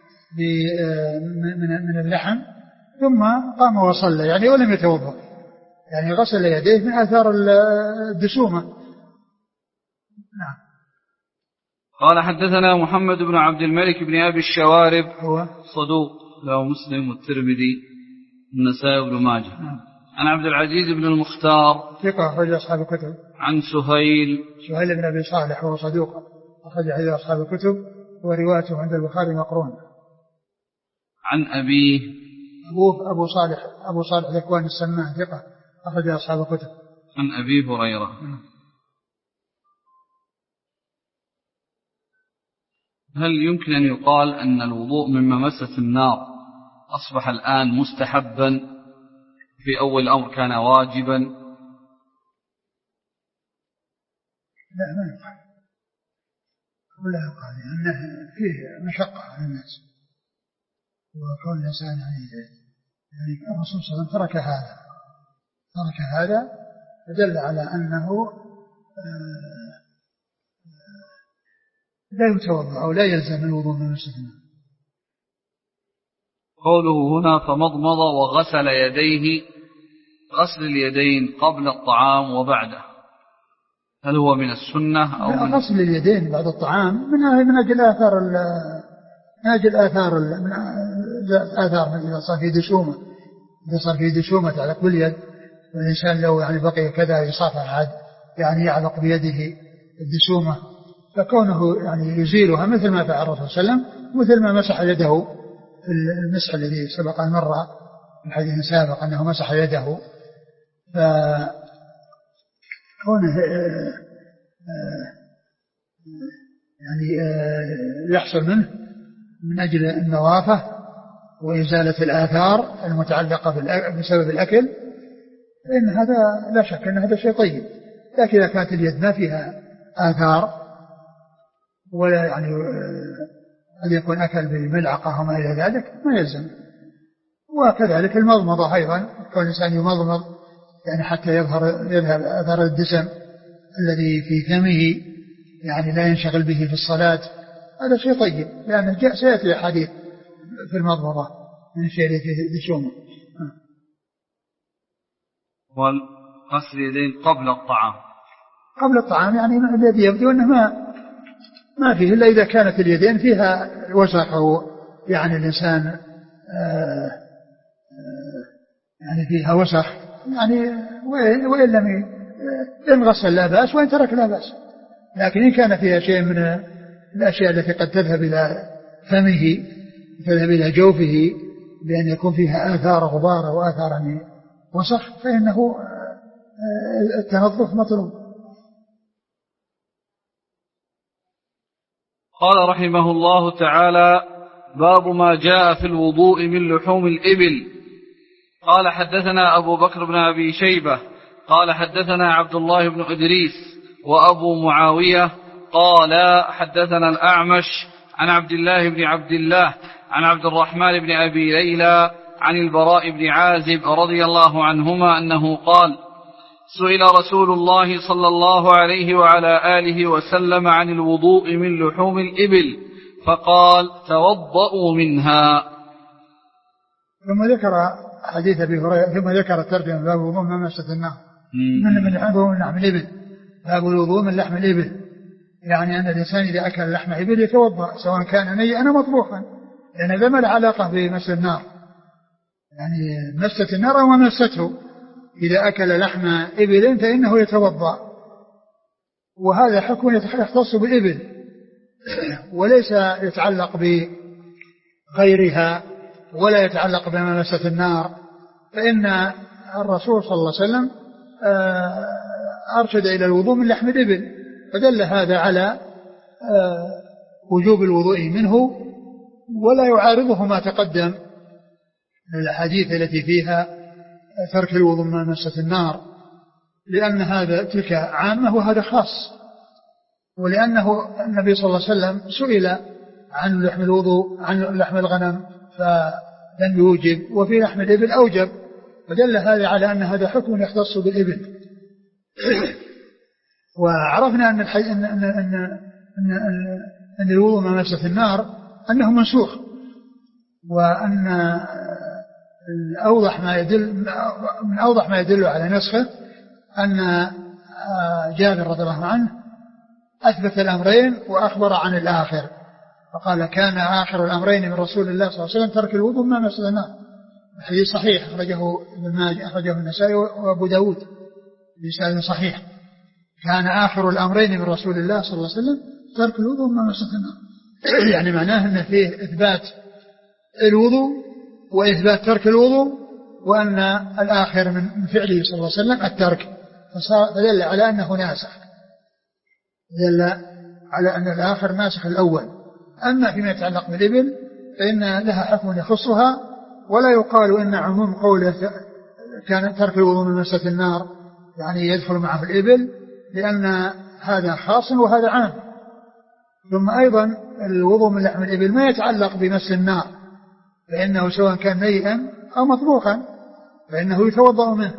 من اللحم ثم قام وصلى يعني ولم يتوضأ يعني غسل يديه من أثار الدسومة. نعم. قال حدثنا محمد بن عبد الملك بن أبي الشوارب هو صدوق له مسلم والترمذي والنسائي بن ماجه. نعم. عن عبد العزيز بن المختار ثقة أخرج أصحاب الكتب. عن سهيل سهيل بن أبي صالح وهو صدوق أخرج حديث أصحاب الكتب وروايته عند البخاري مقرون. عن أبيه أبوه أبو صالح أبو صالح ذكوان السمان ثقة أخرج أصحاب الكتب. عن أبي هريرة. هل يمكن أن يقال أن الوضوء من ممسة النار أصبح الآن مستحبا في أول الأمر كان واجبا؟ لا ما يقال ولا يقال لأنه فيه مشقة على الناس وكون الإنسان يعني يعني الرسول صلى الله عليه وسلم ترك هذا ترك هذا فدل على أنه لا يتوضأ أو لا يلزم الوضوء من مسجد. قوله هنا فمضمض وغسل يديه غسل اليدين قبل الطعام وبعده هل هو من السنة أو من غسل اليدين بعد الطعام من من أجل آثار من أجل آثار من آثار إذا صار في دشومة إذا صار في دشومة تعلق باليد والإنسان لو يعني بقي كذا يصافح عاد يعني يعلق بيده الدشومة فكونه يعني يزيلها مثل ما فعل الرسول صلى الله عليه وسلم مثل ما مسح يده في المسح الذي سبق أن مر في الحديث السابق أنه مسح يده فكونه يعني يحصل منه من أجل النظافة وإزالة الآثار المتعلقة بسبب الأكل فإن هذا لا شك أن هذا شيء طيب. لكن إذا كانت اليد ما فيها آثار ولا يعني أن يكون أكل بالملعقة وما إلى ذلك ما يلزم. وكذلك المضمضة أيضا كون الإنسان يمضمض يعني حتى يظهر يذهب أثر الدسم الذي في فمه يعني لا ينشغل به في الصلاة هذا شيء طيب لأنه جاء سيأتي حديث في المضمضة من الشيء الذي فيه دشومه. والغسل اليدين قبل الطعام قبل الطعام يعني الذي يبدو أنه ما ما فيه إلا إذا كانت اليدين فيها وسخ أو يعني الإنسان آآ آآ يعني فيها وسخ يعني وإن, وإن لم إن غسل لا بأس وإن ترك لا بأس. لكن إن كان فيها شيء من الأشياء التي قد تذهب إلى فمه تذهب إلى جوفه بأن يكون فيها آثار غبار أو آثار يعني وسخ فإنه التنظف مطلوب. قال رحمه الله تعالى باب ما جاء في الوضوء من لحوم الإبل. قال حدثنا أبو بكر بن أبي شيبة قال حدثنا عبد الله بن إدريس وأبو معاوية قال حدثنا الأعمش عن عبد الله بن عبد الله عن عبد الرحمن بن أبي ليلى عن البراء بن عازب رضي الله عنهما أنه قال: سئل رسول الله صلى الله عليه وعلى آله وسلم عن الوضوء من لحوم الإبل فقال: توضؤوا منها. ثم ذكر حديث أبي هريرة ثم ذكر الترجمة باب الوضوء من مسة النار من من لحم الإبل. باب الوضوء من لحم الإبل، يعني أن الإنسان إذا أكل لحم إبل يتوضأ سواء كان نيئا أو مطبوخا، لأن هذا ما له علاقة بمس النار، يعني مسة النار أو مسته. إذا أكل لحم إبل فإنه يتوضأ، وهذا حكم يختص بالإبل وليس يتعلق بغيرها ولا يتعلق بما مست النار، فإن الرسول صلى الله عليه وسلم أرشد إلى الوضوء من لحم الإبل، فدل هذا على وجوب الوضوء منه، ولا يعارضه ما تقدم من الأحاديث التي فيها ترك الوضوء من مست النار، لأن هذا تلك عامة وهذا خاص، ولأنه النبي صلى الله عليه وسلم سئل عن لحم الوضوء عن لحم الغنم فلم يوجب، وفي لحم الإبل أوجب، فدل هذا على أن هذا حكم يختص بالإبل. وعرفنا أن, الحي... أن... أن... أن... أن... أن الوضوء من مست النار أنه منسوخ، وأن الأوضح ما يدل من أوضح ما يدل على نسخه أن جابر رضي الله عنه أثبت الأمرين وأخبر عن الآخر، فقال: كان آخر الأمرين من رسول الله صلى الله عليه وسلم ترك الوضوء مما مس النار. الحديث صحيح، أخرجه ابن ماجه أخرجه النسائي وأبو داود بإسناد صحيح. كان آخر الأمرين من رسول الله صلى الله عليه وسلم ترك الوضوء مما مس النار، يعني معناه أن فيه إثبات الوضوء وإثبات ترك الوضوء، وأن الآخر من فعله صلى الله عليه وسلم الترك، فدل على أنه ناسخ، دل على أن الآخر ناسخ الأول. أما فيما يتعلق بالإبل فإن لها حكم يخصها، ولا يقال إن عموم قوله كان ترك الوضوء من مسة النار يعني يدخل معه الإبل، لأن هذا خاص وهذا عام. ثم أيضا الوضوء من لحم الإبل ما يتعلق بمس النار، فإنه سواء كان نيئا أو مطبوخا فإنه يتوضأ منه.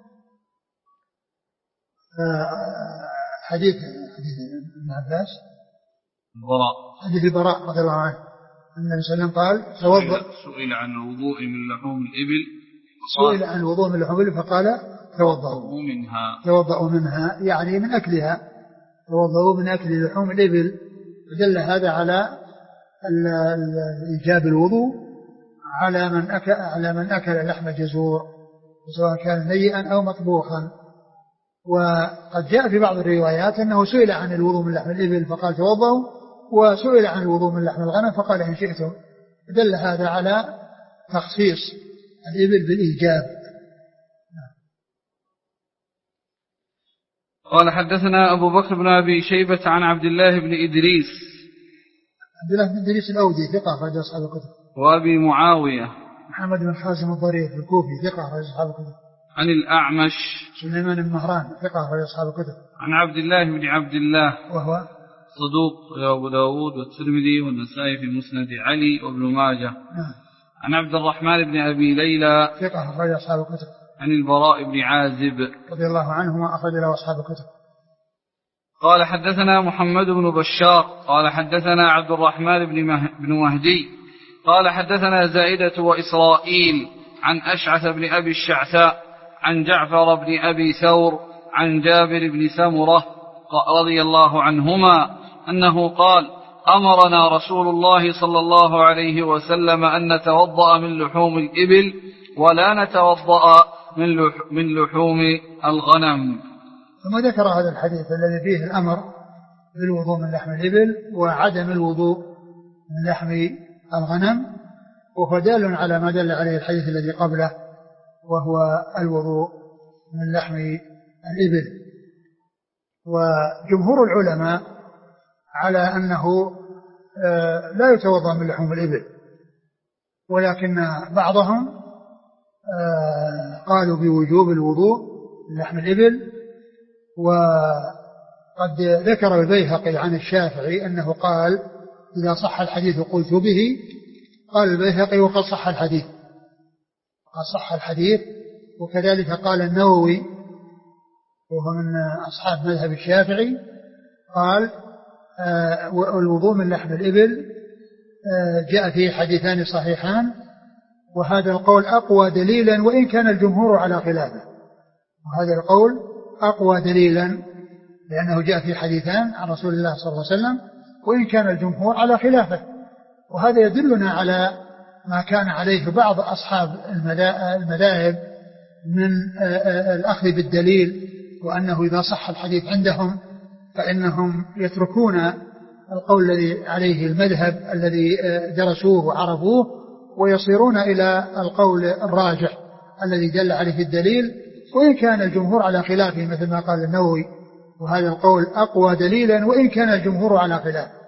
حديث حديث ابن عباس البراء حديث البراء رضي الله عنه أن النبي صلى الله عليه وسلم قال: توضأ. سئل عن الوضوء من لحوم الإبل سئل عن الوضوء من لحوم الإبل فقال: توضأوا منها توضأوا منها، يعني من أكلها، توضأوا من أكل لحوم الإبل. ودل هذا على إيجاب الوضوء على من أكل على من أكل لحم جزور سواء كان نيئا أو مطبوخا. وقد جاء في بعض الروايات أنه سئل عن الوضوء من لحم الإبل فقال: توضأوا، وسئل عن الوضوء من لحم الغنم فقال: إن شئتم. دل هذا على تخصيص الإبل بالإيجاب. قال: حدثنا أبو بكر بن أبي شيبة عن عبد الله بن إدريس عبد الله بن إدريس الأودي ثقة أخرج أصحاب الكتب. وأبي معاوية محمد بن خازم الضرير الكوفي ثقة أخرج أصحاب الكتب. عن الأعمش سليمان بن مهران ثقة أخرج أصحاب الكتب. عن عبد الله بن عبد الله وهو صدوق أبو داود والترمذي والنسائي في مسند علي وابن ماجه. نعم. عن عبد الرحمن بن أبي ليلى ثقة أخرج أصحاب الكتب. عن البراء بن عازب رضي الله عنهما أخرج له أصحاب الكتب. قال: حدثنا محمد بن بشار قال حدثنا عبد الرحمن بن مهدي قال حدثنا زائدة وإسرائيل عن أشعث بن أبي الشعثاء عن جعفر بن أبي ثور عن جابر بن سمرة رضي الله عنهما أنه قال: أمرنا رسول الله صلى الله عليه وسلم أن نتوضأ من لحوم الإبل ولا نتوضأ من لحوم الغنم. ثم ذكر هذا الحديث الذي فيه الأمر بالوضوء من لحم الإبل وعدم الوضوء من لحم الغنم، وهو دال على ما دل عليه الحديث الذي قبله، وهو الوضوء من لحم الإبل. وجمهور العلماء على أنه لا يتوضأ من لحوم الإبل، ولكن بعضهم قالوا بوجوب الوضوء من لحم الإبل. وقد ذكر البيهقي عن الشافعي أنه قال إذا صح الحديث قلت به. قال البيهقي وقد صح الحديث، قد صح الحديث. وكذلك قال النووي وهو من أصحاب مذهب الشافعي قال آه الوضوء من لحم الإبل آه جاء فيه حديثان صحيحان، وهذا القول أقوى دليلا وإن كان الجمهور على خلافه. وهذا القول أقوى دليلا لأنه جاء في حديثان عن رسول الله صلى الله عليه وسلم وإن كان الجمهور على خلافه. وهذا يدلنا على ما كان عليه بعض أصحاب المذاهب من الأخذ بالدليل، وأنه إذا صح الحديث عندهم فإنهم يتركون القول الذي عليه المذهب الذي درسوه وعرفوه ويصيرون إلى القول الراجح الذي دل عليه الدليل وإن كان الجمهور على خلافه، مثل ما قال النووي وهذا القول أقوى دليلا وإن كان الجمهور على خلافه.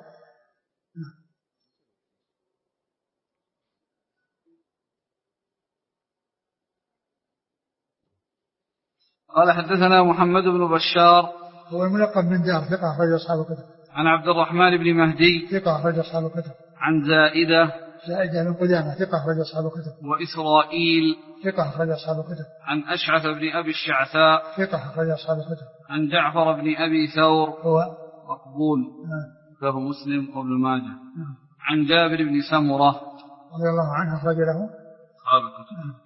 قال حدثنا محمد بن بشار هو الملقب من دار ثقة أخرج أصحاب الكتب. عن عبد الرحمن بن مهدي ثقة أخرج أصحاب الكتب. عن زائدة زائدة بن قدامة ثقة أخرج أصحاب الكتب. وإسرائيل ثقة أخرج أصحاب الكتب. عن أشعث بن أبي الشعثاء ثقة أخرج أصحاب الكتب. عن جعفر بن أبي ثور هو مقبول له مسلم وابن ماجه. نعم. عن جابر بن سمرة رضي الله عنه أخرج له أصحاب الكتب.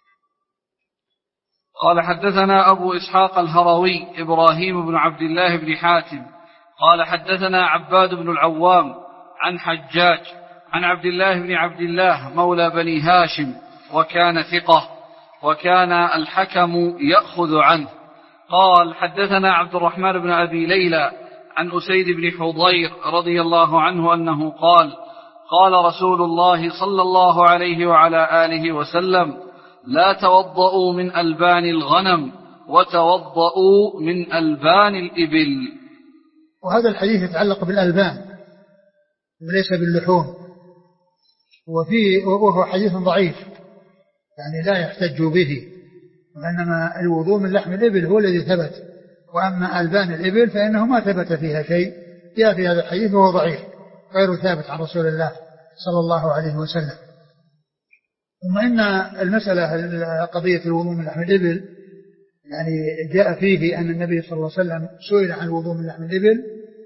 قال حدثنا أبو إسحاق الهروي إبراهيم بن عبد الله بن حاتم قال حدثنا عباد بن العوام عن حجاج عن عبد الله بن عبد الله مولى بني هاشم وكان ثقة وكان الحكم يأخذ عنه. قال حدثنا عبد الرحمن بن أبي ليلى عن أسيد بن حضير رضي الله عنه أنه قال قال رسول الله صلى الله عليه وعلى آله وسلم لا توضؤوا من ألبان الغنم وتوضؤوا من ألبان الإبل. وهذا الحديث يتعلق بالألبان وليس باللحوم، وفيه وهو حديث ضعيف يعني لا يحتج به، وإنما الوضوء من لحم الإبل هو الذي ثبت، وأما ألبان الإبل فإنه ما ثبت فيها شيء جاء في هذا الحديث وهو ضعيف غير ثابت عن رسول الله صلى الله عليه وسلم. ثم إن المسألة قضية الوضوء من لحم الإبل يعني جاء فيه أن النبي صلى الله عليه وسلم سئل عن الوضوء من لحم الإبل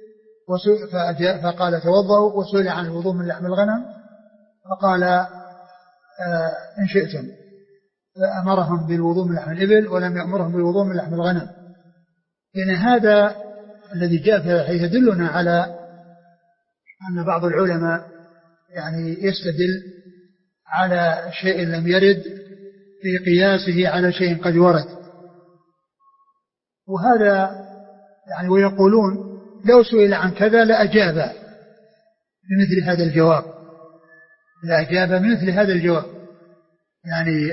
فقال توضؤوا، وسئل عن الوضوء من لحم الغنم فقال آه إن شئتم، فأمرهم بالوضوء من لحم الإبل ولم يأمرهم بالوضوء من لحم الغنم. لأن هذا الذي جاء في الحديث يدلنا على أن بعض العلماء يعني يستدل على شيء لم يرد في قياسه على شيء قد ورد، وهذا يعني ويقولون لو سئل عن كذا لأجاب بمثل هذا الجواب، لأجاب بمثل هذا الجواب. يعني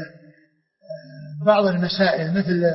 بعض المسائل مثل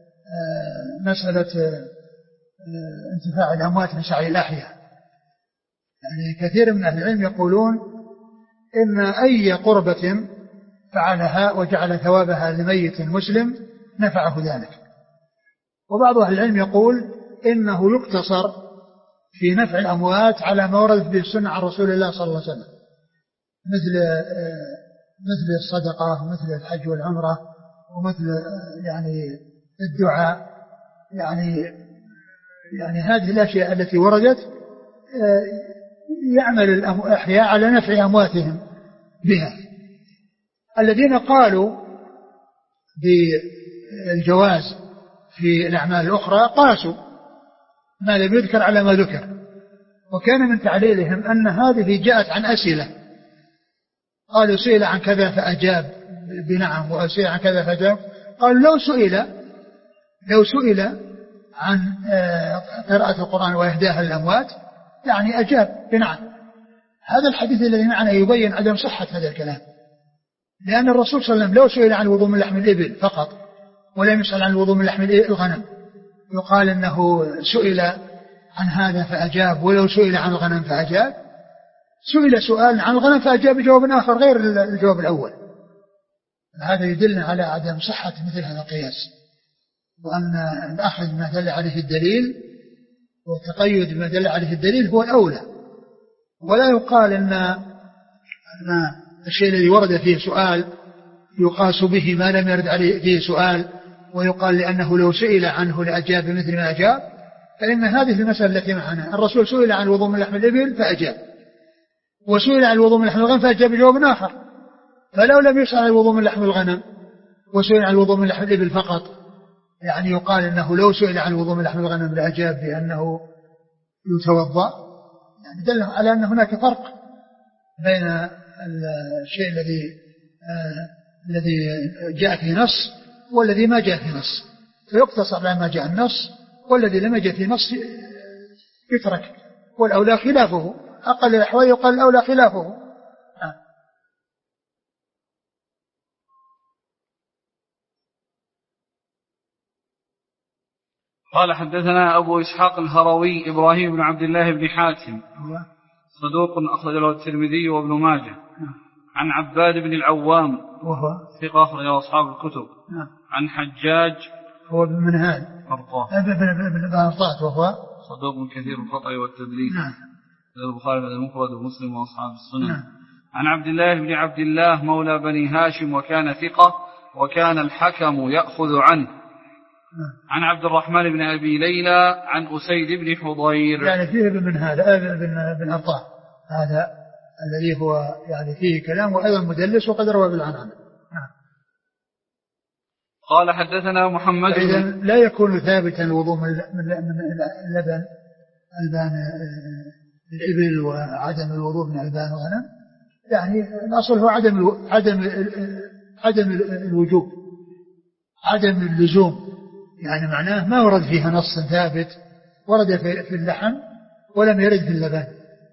مسألة انتفاع الأموات من سعي الأحياء، يعني كثير من أهل العلم يقولون إن أي قربة فعلها وجعل ثوابها لميت مسلم نفعه ذلك. وبعض أهل العلم يقول إنه يقتصر في نفع الأموات على ما ورد في السنة عن رسول الله صلى الله عليه وسلم، مثل مثل الصدقة ومثل الحج والعمرة ومثل يعني الدعاء، يعني يعني هذه الأشياء التي وردت يعمل الأحياء على نفع أمواتهم بها. الذين قالوا بالجواز في الأعمال الأخرى قاسوا ما لم يذكر على ما ذكر، وكان من تعليلهم أن هذه جاءت عن أسئلة، قالوا سئل عن كذا فأجاب بنعم وسئل عن كذا فأجاب، قالوا لو سئل لو سئل عن قراءة القرآن وإهداها للأموات يعني أجاب بنعم. هذا الحديث الذي معنا يبين عدم صحة هذا الكلام، لأن الرسول صلى الله عليه وسلم لو سئل عن الوضوء من لحم الإبل فقط ولم يسأل عن الوضوء من لحم الغنم يقال أنه سئل عن هذا فأجاب، ولو سئل عن الغنم فأجاب. سئل سؤال عن الغنم فأجاب بجواب آخر غير الجواب الأول. هذا يدلنا على عدم صحة مثل هذا القياس، وأن الأخذ ما دل عليه الدليل والتقيد بما دل عليه الدليل هو الأولى، ولا يقال أن, أن الشيء الذي ورد فيه سؤال يقاس به ما لم يرد عليه فيه سؤال، ويقال لأنه لو سئل عنه لأجاب بمثل ما أجاب، فإن هذه المسألة التي معنا الرسول سئل عن الوضوء من لحم الإبل فأجاب، وسئل عن الوضوء من لحم الغنم فأجاب بجواب آخر. فلو لم يسأل عن الوضوء من لحم الغنم وسئل عن الوضوء من لحم الإبل فقط، يعني يقال أنه لو سئل عن الوضوء من لحم الغنم لأجاب بأنه يتوضأ، يعني دل على أن هناك فرق بين الشيء الذي آه الذي جاء في نص والذي ما جاء في نص، فيقتصر على ما جاء النص، والذي لم يجاء في نص يترك، والأولى خلافه، أقل الأحوال يقال الأولى خلافه. آه. قال حدثنا أبو إسحاق الهروي إبراهيم بن عبد الله بن حاتم صدوق أخرج له الترمذي وابن ماجه. عن عباد بن العوام وهو ثقة أخرجه أصحاب الكتب. عن حجاج هو بن منهال أرطاه بن أرطاه وهو صدوق كثير الخطأ والتدليس. البخاري في المفرد ومسلم وأصحاب السنن. عن عبد الله بن عبد الله مولى بني هاشم وكان ثقة وكان الحكم يأخذ عنه. عن عبد الرحمن بن أبي ليلى عن أسيد بن حضير. يعني فيه ابن هذا بن أرطاه هذا الذي هو يعني فيه كلام وأيضا مدلس وقد روى بالعنعنة. قال حدثنا محمد إذا لا يكون ثابتا الوضوء من اللبن ألبان الإبل وعدم الوضوء من ألبان الغنم، يعني الأصل هو عدم عدم عدم الوجوب، عدم اللزوم، يعني معناه ما ورد فيها نص ثابت، ورد في اللحم ولم يرد في اللبن.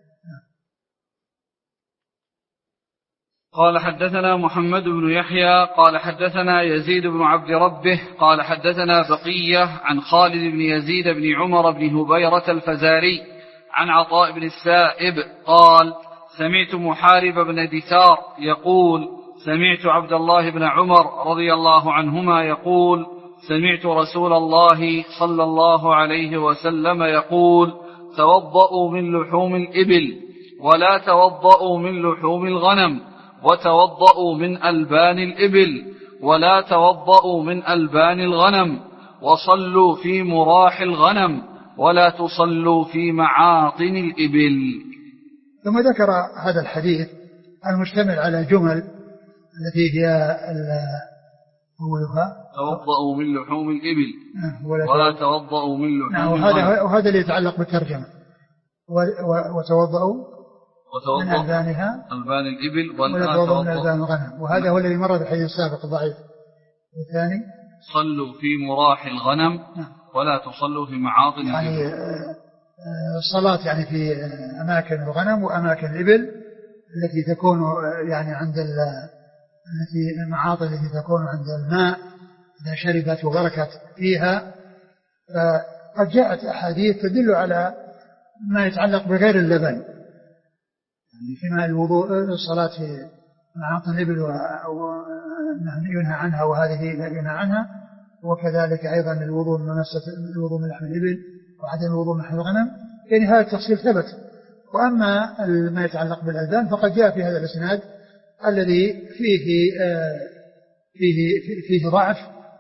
قال حدثنا محمد بن يحيى قال حدثنا يزيد بن عبد ربه قال حدثنا بقية عن خالد بن يزيد بن عمر بن هبيرة الفزاري عن عطاء بن السائب قال سمعت محارب بن دثار يقول سمعت عبد الله بن عمر رضي الله عنهما يقول سمعت رسول الله صلى الله عليه وسلم يقول توضؤوا من لحوم الإبل ولا توضؤوا من لحوم الغنم وتوضؤوا من ألبان الإبل ولا توضؤوا من ألبان الغنم وصلوا في مراح الغنم ولا تصلوا في معاطن الإبل. ثم ذكر هذا الحديث المشتمل على جمل التي هي أولها توضؤوا من لحوم الإبل ولا توضؤوا من لحوم الغنم، وهذا اللي يتعلق بالترجمة وتوضؤوا من ألبانها ألبان الإبل ولا توضؤوا من ألبان الغنم، وهذا هو الذي مر بالحديث السابق الضعيف. والثاني صلوا في مراح الغنم ولا تصلوا في معاطن يعني الإبل، الصلاة يعني في أماكن الغنم وأماكن الإبل التي تكون يعني عند التي المعاطن التي تكون عند الماء إذا شربت وبركت فيها. فقد جاءت أحاديث تدل على ما يتعلق بغير اللبن، يعني فيما الوضوء الصلاة في معاطن الإبل وينهى عنها وهذه ينهى عنها، وكذلك أيضا الوضوء من الوضوء من لحم الإبل وعدم الوضوء من لحم الغنم، يعني هذا التفصيل ثبت. وأما ما يتعلق بالألبان فقد جاء في هذا الإسناد الذي فيه فيه فيه ضعف،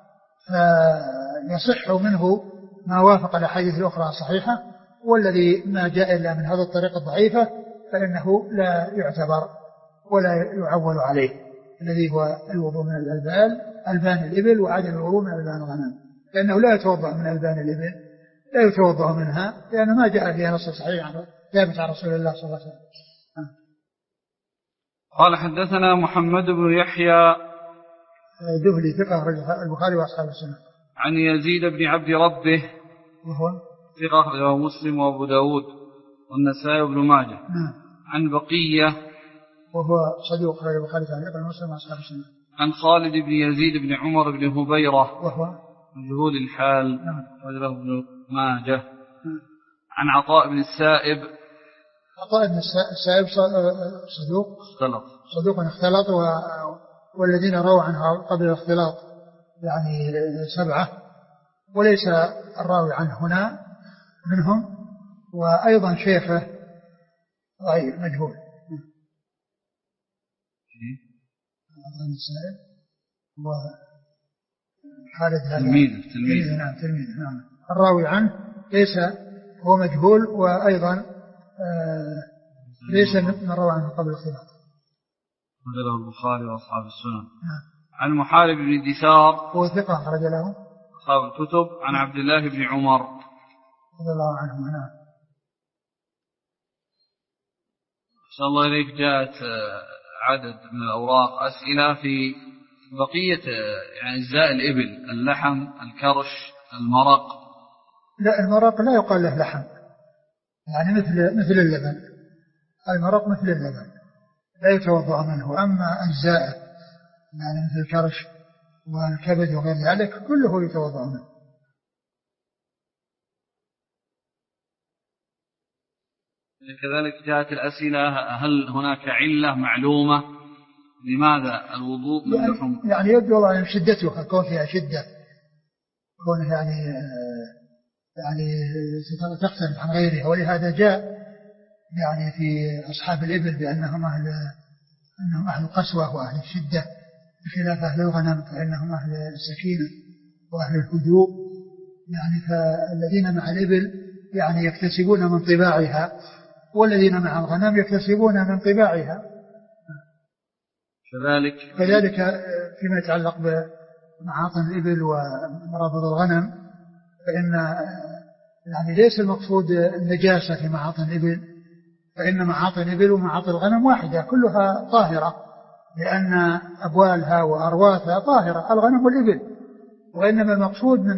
فيصح منه ما وافق الأحاديث الأخرى الصحيحة، والذي ما جاء إلا من هذا الطريق الضعيفة فإنه لا يعتبر ولا يعول عليه، الذي هو الوضوء من الألبان ألبان الإبل وعدم الوضوء من ألبان الغنم، لأنه لا يتوضأ من ألبان الإبل، لا يتوضأ منها لأنه ما جاء فيها نص صحيح ثابت عن رسول الله صلى الله عليه وسلم. قال حدثنا محمد بن يحيى دهلي ثقة البخاري وأصحاب السنة. عن يزيد بن عبد ربه وهو ثقة أخرجه مسلم وأبو داود والنسائي وابن ماجه. نعم. عن بقية وهو صدوق أخرجه البخاري تعليقا ومسلم وأصحاب السنة. عن خالد بن يزيد بن عمر بن هبيرة وهو مجهول الحال أخرجه ابن ماجه. نعم. عن عطاء بن السائب عطاء بن السائب صدوق اختلط صدوق اختلط و... والذين رووا عنه قبل الاختلاط يعني سبعة، وليس الراوي عنه هنا منهم. وأيضا شيخه ضعيف مجهول. هو خالد تلميذ تلميذ نعم تلميذ نعم. الراوي عنه ليس هو مجهول، وأيضا آه ليس من روى عنه قبل الخلاف. أخرجه البخاري وأصحاب السنن. نعم. عن محارب بن دثار هو ثقة أخرج له أصحاب الكتب. عن عبد الله بن عمر رضي الله عنه. نعم. أحسن الله إليك. جاءت عدد من الأوراق أسئلة في بقية يعني أجزاء الإبل، اللحم، الكرش، المرق. لا المرق لا يقال له لحم، يعني مثل مثل اللبن. المرق مثل اللبن لا يتوضأ منه. أما أجزاء يعني مثل الكرش والكبد وغير ذلك كله يتوضأ منه. كذلك جاءت الأسئلة: هل هناك علة معلومة لماذا الوضوء من لحم؟ يعني يبدو أن شدتها كون فيها شدة، كون يعني يعني تختلف عن غيرها، ولهذا جاء يعني في أصحاب الإبل بأنهم أهل أنهم أهل قسوة وأهل الشدة، بخلاف أهل الغنم فإنهم أهل السكينة وأهل الهدوء. يعني فالذين مع الإبل يعني يكتسبون من طباعها، والذين مع الغنم يكتسبون من طباعها. كذلك كذلك فيما يتعلق بمعاطن الإبل ومرابض الغنم، فإن يعني ليس المقصود النجاسة في معاطن الإبل، فإن معاطن الإبل ومعاطن الغنم واحدة كلها طاهرة، لأن أبوالها وأرواثها طاهرة، الغنم والإبل. وإنما المقصود من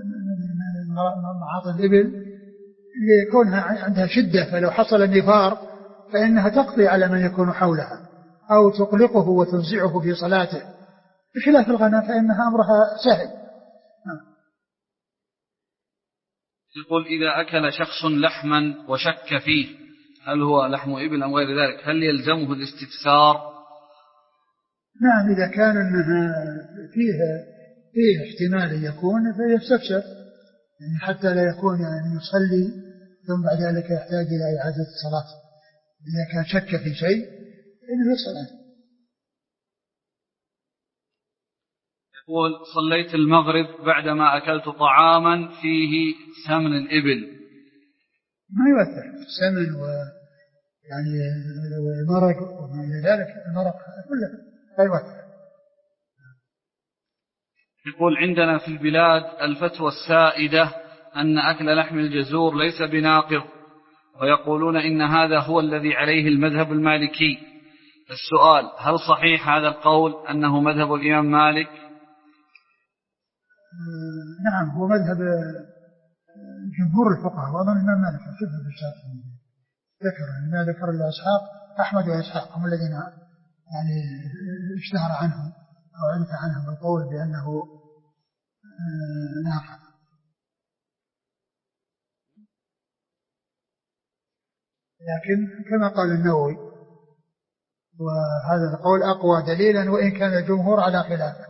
معاطن الإبل لكونها عندها شدة، فلو حصل النفار فإنها تقضي على من يكون حولها أو تقلقه وتنزعه في صلاته، بخلاف الغنم فإنها أمرها سهل. يقول: إذا أكل شخص لحما وشك فيه هل هو لحم إبل أم غير ذلك، هل يلزمه الاستفسار؟ نعم، إذا كان أنها فيه فيه احتمال يكون فيستفسر، يعني حتى لا يكون يعني يصلي ثم بعد ذلك يحتاج إلى إعادة الصلاة. إذا كان شك في شيء فإنه يسأل. يقول: صليت المغرب بعدما أكلت طعاما فيه سمن الإبل. ما يؤثر السمن و يعني المرق وما إلى ذلك، المرق كله لا يؤثر. يقول: عندنا في البلاد الفتوى السائدة أن أكل لحم الجزور ليس بناقض، ويقولون إن هذا هو الذي عليه المذهب المالكي. السؤال: هل صحيح هذا القول أنه مذهب الإمام مالك؟ نعم، هو مذهب جمهور الفقهاء، وأظن الإمام مالك شبه بالشافعي ذكر ما ذكر الأصحاب أحمد وإسحاق هم الذين يعني اشتهر عنهم أو عرف عنهم القول بأنه ناقض. لكن كما قال النووي، وهذا القول أقوى دليلا وإن كان الجمهور على خلافه.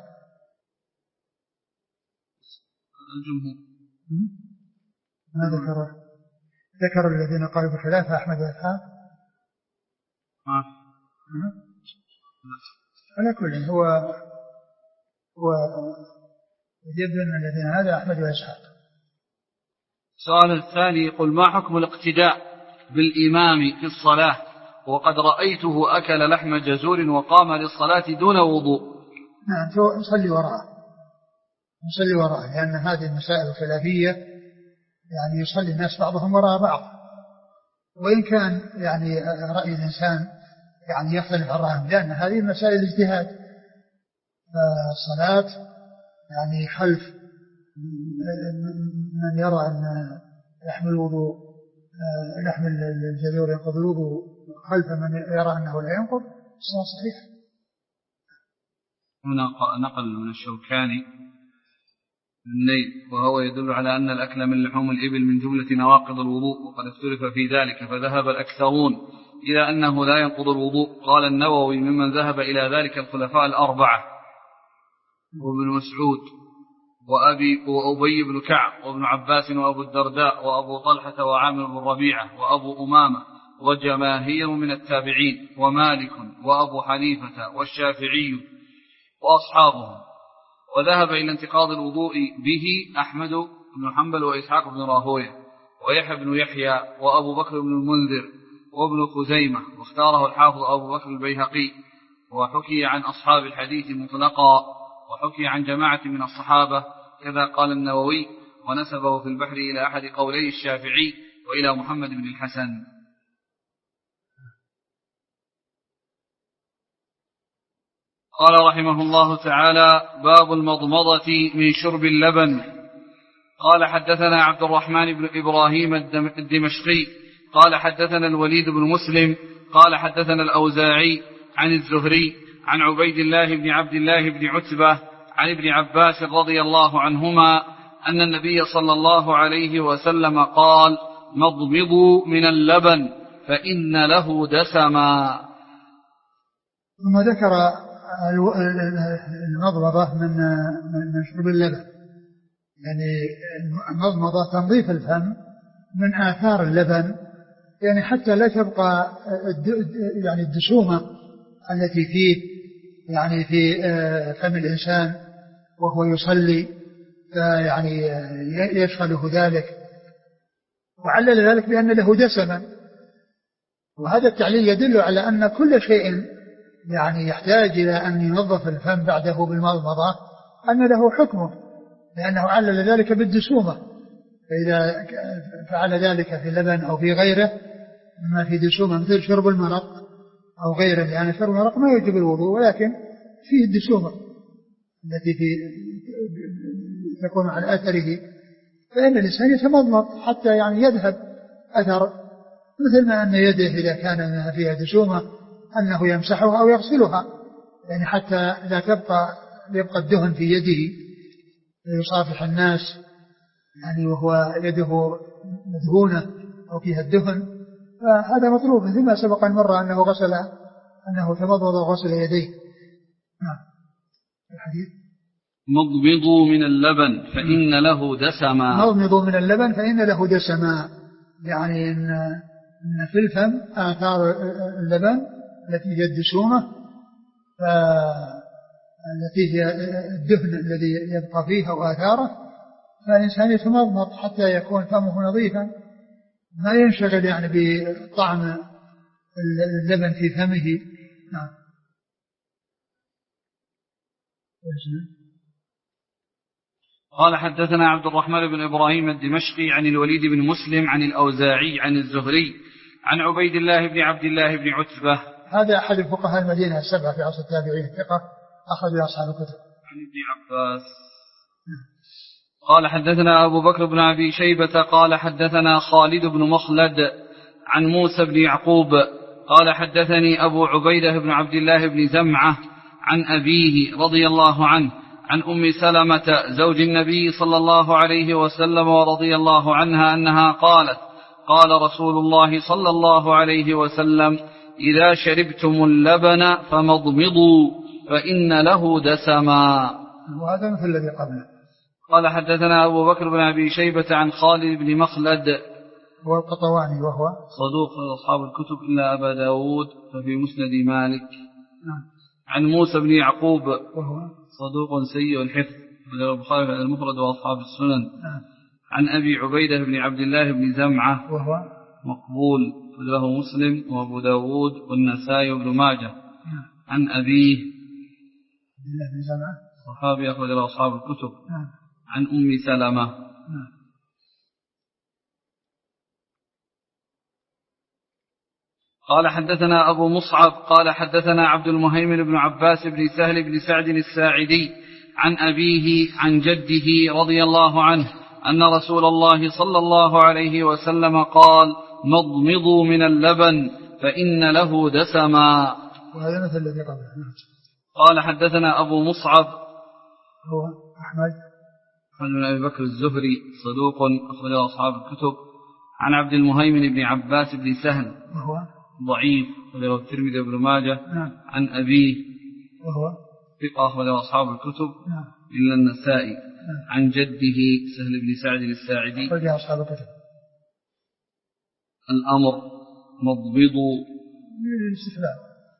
الجمهور ما ذكر ذكر الذين قالوا بخلافه أحمد وإسحاق. على كل هو هو يبدو أن الذين هذا أحمد وإسحاق. السؤال الثاني يقول: ما حكم الاقتداء بالإمام في الصلاة وقد رأيته أكل لحم جزور وقام للصلاة دون وضوء؟ نعم، نصلي وراءه نصلي وراءه لأن هذه المسائل الخلافية يعني يصلي الناس بعضهم وراء بعض، وإن كان يعني رأي الإنسان يعني يختلف عن رأيه، لأن هذه مسائل اجتهاد. فالصلاة يعني خلف من يرى أن لحم الوضوء لحم الجزور ينقض الوضوء خلف من يرى أنه لا ينقض، الصلاة صحيحة. هنا نقل من الشوكاني النيل، وهو يدل على أن الأكل من لحوم الإبل من جملة نواقض الوضوء، وقد اختلف في ذلك فذهب الأكثرون إلى أنه لا ينقض الوضوء. قال النووي: ممن ذهب إلى ذلك الخلفاء الأربعة وابن مسعود وأبي وأبي بن كعب وابن عباس وأبو الدرداء وأبو طلحة وعامر بن ربيعة وأبو أمامة وجماهير من التابعين ومالك وأبو حنيفة والشافعي وأصحابهم، وذهب إلى انتقاض الوضوء به أحمد بن حنبل وإسحاق بن راهويه ويحيى بن يحيى وأبو بكر بن المنذر وابن خزيمة، واختاره الحافظ أبو بكر البيهقي. وحكي عن أصحاب الحديث مطلقا، وحكي عن جماعة من الصحابة، كذا قال النووي، ونسبه في البحر إلى أحد قولي الشافعي وإلى محمد بن الحسن. قال رحمه الله تعالى: باب المضمضة من شرب اللبن. قال حدثنا عبد الرحمن بن إبراهيم الدمشقي قال حدثنا الوليد بن مسلم قال حدثنا الأوزاعي عن الزهري عن عبيد الله بن عبد الله بن عتبة عن ابن عباس رضي الله عنهما أن النبي صلى الله عليه وسلم قال: مضمضوا من اللبن فإن له دسما. ثم ذكر المضمضة من من شرب اللبن، يعني المضمضة تنظيف الفم من آثار اللبن، يعني حتى لا تبقى يعني الدسومة التي فيه، يعني في فم الإنسان وهو يصلي، يعني يشغله ذلك، وعلل ذلك بأن له دسما. وهذا التعليل يدل على أن كل شيء يعني يحتاج إلى أن ينظف الفم بعده بالمضمضة أن له حكمه، لأنه علل ذلك بالدسومة، فإذا فعل ذلك في اللبن أو في غيره مما في دسومة مثل شرب المرق أو غيره، لأن يعني شرب المرق ما يجب الوضوء ولكن فيه الدسومة التي في تكون على أثره، فإن الإنسان يتمضمض حتى يعني يذهب أثر، مثل ما أن يده إذا كان فيها دسومة أنه يمسحها أو يغسلها، يعني حتى لا تبقى يبقى الدهن في يده يصافح الناس يعني وهو يده مدهونة أو فيها الدهن، فهذا مطلوب، مثل ما سبق المرة أنه غسل أنه تمضمض وغسل يديه. نعم. الحديث: مضمضوا من اللبن فإن له دسما. مضمضوا من اللبن فإن له دسما، يعني إن, إن في الفم آثار اللبن التي هي الدسومة، التي هي الدهن الذي يبقى فيها وآثاره، فالإنسان يتمضمض حتى يكون فمه نظيفا، ما ينشغل يعني بطعم اللبن في فمه. نعم. قال حدثنا عبد الرحمن بن إبراهيم الدمشقي عن الوليد بن مسلم عن الأوزاعي عن الزهري عن عبيد الله بن عبد الله بن عتبة. هذا أحد فقهاء المدينة السبعة في عصر التابعين، ثقة أخرج أصحاب الكتب. عن ابن عباس. قال حدثنا أبو بكر بن أبي شيبة قال حدثنا خالد بن مخلد عن موسى بن يعقوب قال حدثني أبو عبيدة بن عبد الله بن زمعة عن أبيه رضي الله عنه عن أم سلمة زوج النبي صلى الله عليه وسلم ورضي الله عنها أنها قالت: قال رسول الله صلى الله عليه وسلم: إذا شربتم اللبن فمضمضوا فإن له دسما. وهذا مثل الذي قبله. قال حدثنا أبو بكر بن أبي شيبة عن خالد بن مخلد هو القطواني وهو صدوق أصحاب الكتب إلا أبا داود ففي مسند مالك. نعم. عن موسى بن يعقوب وهو صدوق سيء الحفظ وله البخاري المفرد وأصحاب السنن. نعم. عن أبي عبيدة بن عبد الله بن زمعة وهو مقبول وله مسلم وأبو داود والنسائي وابن ماجه. نعم. عن أبيه عبد الله بن زمعة صحابي أخرج له أصحاب الكتب. نعم. عن أم سلمة. نعم. قال حدثنا أبو مصعب قال حدثنا عبد المهيمن بن عباس بن سهل بن سعد الساعدي عن أبيه عن جده رضي الله عنه أن رسول الله صلى الله عليه وسلم قال: مضمضوا من اللبن فإن له دسما. وهذا مثل الذي قبله. قال حدثنا أبو مصعب هو أحمد بن أبي بكر الزهري صدوق أخرجه أصحاب الكتب. عن عبد المهيمن بن عباس بن سهل وهو ضعيف أخرجه الترمذي وابن ماجه. نعم. عن أبيه وهو ثقة أخرجه أصحاب الكتب. نعم. إلا النسائي. نعم. عن جده سهل بن سعد الساعدي أخرجه أصحاب الكتب. الأمر مضبض للاستحباب.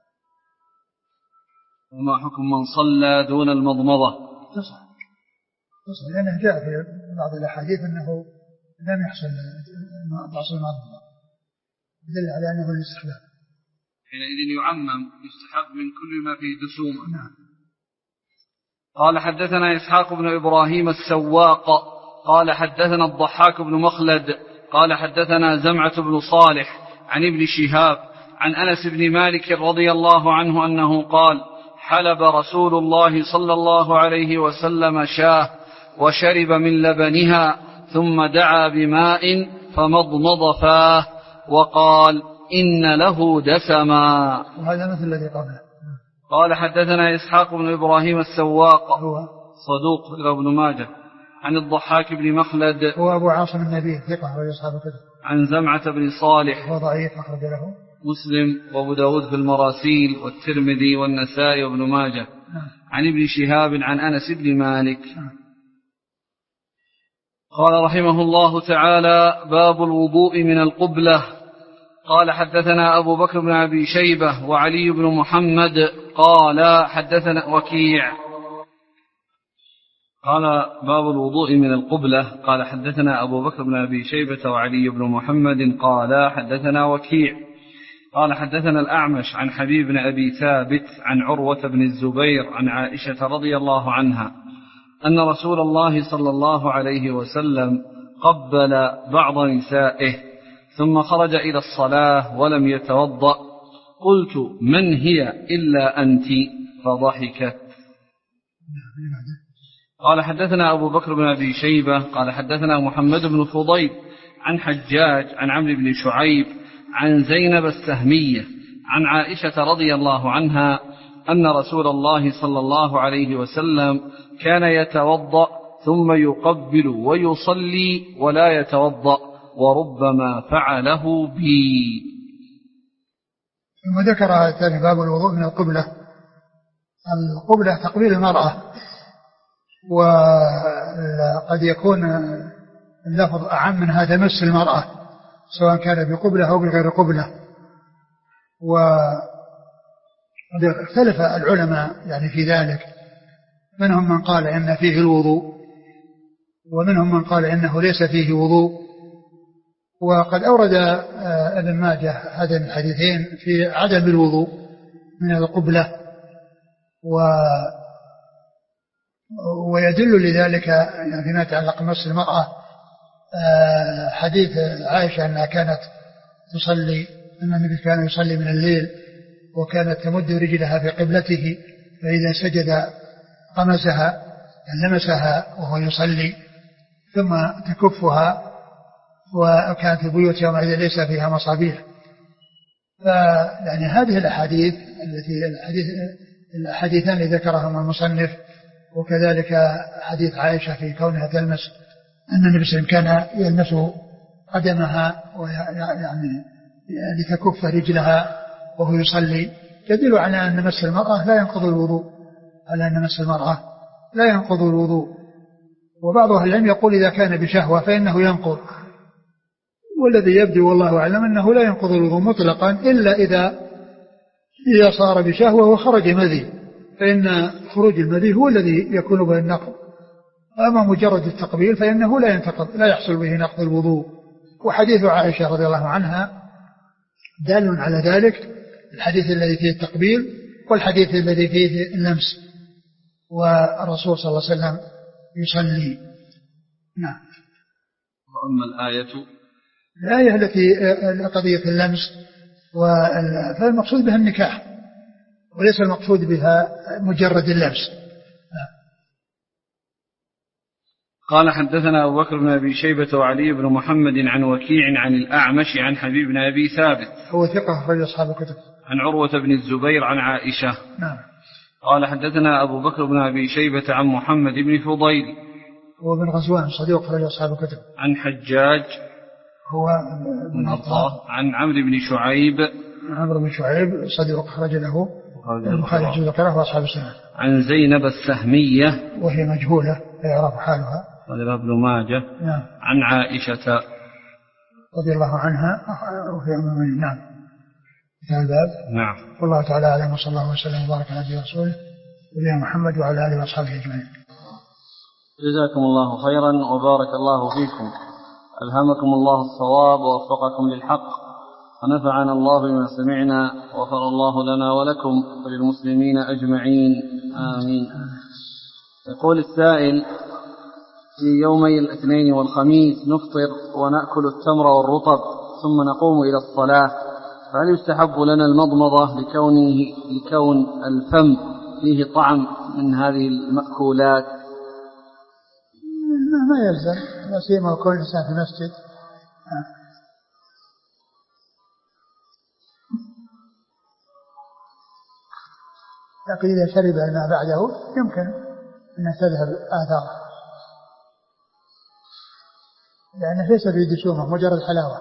وما حكم من صلى دون المضمضة؟ تصح تصح لأنه جاء في بعض الأحاديث أنه لم يحصل تحصل المضمضة، يدل على أنه الاستحباب. حينئذ يعمم، يستحب من كل ما فيه دسومة. نعم. قال حدثنا إسحاق بن إبراهيم السواق قال حدثنا الضحاك بن مخلد قال حدثنا زمعة بن صالح عن ابن شهاب عن أنس بن مالك رضي الله عنه أنه قال حلب رسول الله صلى الله عليه وسلم شاه وشرب من لبنها ثم دعا بماء فمضمض فاه وقال إن له دسما. وهذا مثل الذي قبله. قال حدثنا إسحاق بن إبراهيم السواق هو صدوق إلى ابن ماجه عن الضحاك بن مخلد هو أبو عاصم النبي ثقة وأصحاب الكتب. عن زمعة بن صالح هو ضعيف أخرج له مسلم وأبو داود في المراسيل والترمذي والنسائي وابن ماجه. نعم. عن ابن شهاب عن أنس بن مالك. نعم. قال رحمه الله تعالى باب الوضوء من القبلة. قال حدثنا أبو بكر بن أبي شيبة وعلي بن محمد قال حدثنا وكيع. قال باب الوضوء من القبلة. قال حدثنا أبو بكر بن أبي شيبة وعلي بن محمد قال حدثنا وكيع قال حدثنا الأعمش عن حبيب بن أبي ثابت عن عروة بن الزبير عن عائشة رضي الله عنها أن رسول الله صلى الله عليه وسلم قبل بعض نسائه ثم خرج إلى الصلاة ولم يتوضأ. قلت من هي إلا أنت؟ فضحكت. قال حدثنا أبو بكر بن أبي شيبة قال حدثنا محمد بن فضيل عن حجاج عن عمرو بن شعيب عن زينب السهمية عن عائشة رضي الله عنها أن رسول الله صلى الله عليه وسلم كان يتوضأ ثم يقبل ويصلي ولا يتوضأ وربما فعله بي. ثم ذكر ثاني باب الوضوء من القبلة. القبلة تقبيل المرأة، وقد يكون اللفظ أعم من هذا مس المرأة سواء كان بقبلة أو بغير قبلة. واختلف العلماء يعني في ذلك، منهم من قال إن فيه الوضوء ومنهم من قال إنه ليس فيه وضوء. وقد أورد ابن ماجه هذين الحديثين في عدم الوضوء من القبلة، و ويدل لذلك يعني فيما يتعلق بمس المرأة حديث عائشة أنها كانت تصلي، أن النبي كان يصلي من الليل وكانت تمد رجلها في قبلته فإذا سجد قمسها لمسها وهو يصلي ثم تكفها، وكانت البيوت يومئذ ليس فيها مصابيح. يعني هذه الأحاديث التي الحديث الحديثان الذي ذكرهما المصنف وكذلك حديث عائشة في كونها تلمس أن النبي صلى الله عليه وسلم كان يلمس قدمها ويعني لتكف رجلها وهو يصلي، يدل على أن مس المرأة لا ينقض الوضوء، على أن مس المرأة لا ينقض الوضوء. وبعض أهل العلم يقول إذا كان بشهوة فإنه ينقض، والذي يبدو والله أعلم أنه لا ينقض الوضوء مطلقا إلا إذا إذا صار بشهوة وخرج مذي، فإن خروج المذي هو الذي يكون به النقض. أما مجرد التقبيل فإنه لا ينتقض، لا يحصل به نقض الوضوء. وحديث عائشة رضي الله عنها دال على ذلك، الحديث الذي فيه التقبيل والحديث الذي فيه اللمس، والرسول صلى الله عليه وسلم يصلي. نعم. وأما الآية الآية التي قضية اللمس فالمقصود بها النكاح وليس المقصود بها مجرد اللمس. قال حدثنا أبو بكر بن أبي شيبة وعلي بن محمد عن وكيع عن الأعمش عن حبيب بن أبي ثابت هو ثقة رجل أصحاب الكتب عن عروة بن الزبير عن عائشة. نعم. قال حدثنا أبو بكر بن أبي شيبة عن محمد بن فضيل هو بن غزوان صديق رجل أصحاب الكتب عن حجاج هو بن أطاء عن عمرو بن شعيب عمرو بن شعيب صديق رجله البخاري ذكره وأصحاب السنة عن زينب السهمية وهي مجهولة لا يعرف حالها قال ابن ماجه. نعم. عن عائشة. رضي الله عنها وفي أمامنا. نعم. هذا الباب. نعم. والله تعالى أعلم، وصلى الله وسلم وبارك على نبينا ورسوله نبينا محمد وعلى آله وأصحابه أجمعين. جزاكم الله خيرا وبارك الله فيكم، ألهمكم الله الصواب ووفقكم للحق، ونفعنا الله بما سمعنا، وغفر الله لنا ولكم وللمسلمين أجمعين، آمين. يقول السائل: في يومي الاثنين والخميس نفطر ونأكل التمر والرطب ثم نقوم إلى الصلاة، فهل يستحب لنا المضمضة لكونه لكون الفم فيه طعم من هذه المأكولات؟ ما يلزم، لا سيما وكون الإنسان في المسجد. لكن إذا شرب الماء بعده يمكن أن تذهب آثاره، لأنه ليس في دسومة، مجرد حلاوة.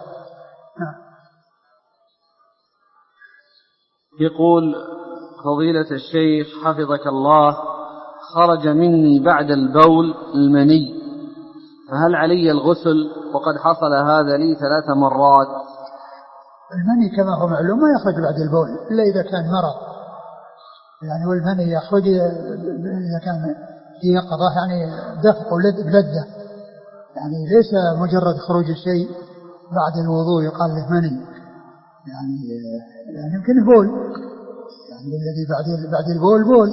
يقول: فضيلة الشيخ حفظك الله، خرج مني بعد البول المني، فهل علي الغسل؟ وقد حصل هذا لي ثلاث مرات. المني كما هو معلوم ما يخرج بعد البول إلا إذا كان مرض، يعني والمني يخرج إذا كان في يقظة، يعني دفق ولذة، يعني ليس مجرد خروج الشيء بعد الوضوء يقال له مني، يعني, يعني يمكن بول، يعني الذي بعد بعد البول بول.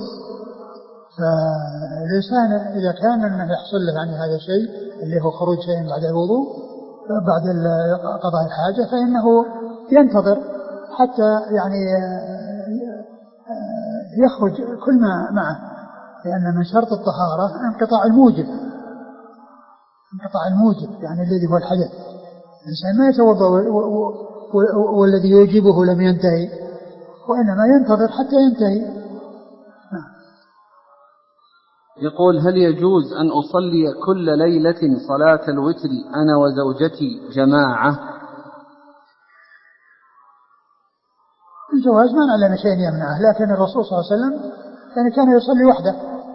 فالإنسان إذا كان أنه يحصل له يعني هذا الشيء اللي هو خروج شيء بعد الوضوء بعد قضاء الحاجة، فإنه ينتظر حتى يعني يخرج كل ما معه، لأن من شرط الطهارة انقطاع الموجب، انقطاع الموجب يعني الذي هو الحدث. الإنسان ما يتوضأ والذي يوجبه لم ينتهي، وإنما ينتظر حتى ينتهي. يقول: هل يجوز أن أصلي كل ليلة صلاة الوتر أنا وزوجتي جماعة؟ الجواز ما نعلم شيء يمنعه، لكن الرسول صلى الله عليه وسلم يعني كان يصلي وحده.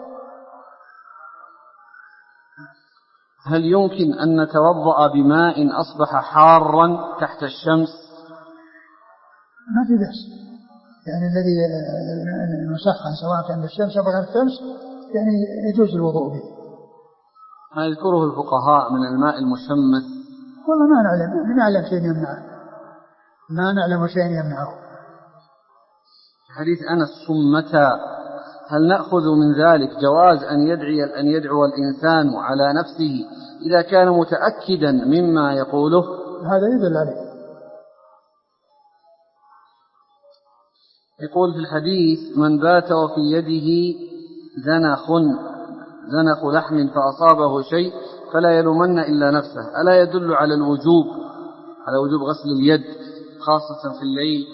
هل يمكن أن نتوضأ بماء أصبح حارا تحت الشمس؟ ما في بأس، يعني الذي مسخن سواء كان بالشمس أو بغير الشمس يعني يجوز الوضوء به. ما يذكره الفقهاء من الماء المشمس؟ والله ما نعلم، ما نعلم شيء يمنعه، ما نعلم شيء يمنعه. حديث أنس صمتا، هل نأخذ من ذلك جواز أن يدعي أن يدعو الإنسان على نفسه إذا كان متأكدا مما يقوله؟ هذا يدل عليه. يقول في الحديث: من بات وفي يده زنخ زنخ لحم فأصابه شيء فلا يلومن إلا نفسه، ألا يدل على الوجوب على وجوب غسل اليد خاصة في الليل؟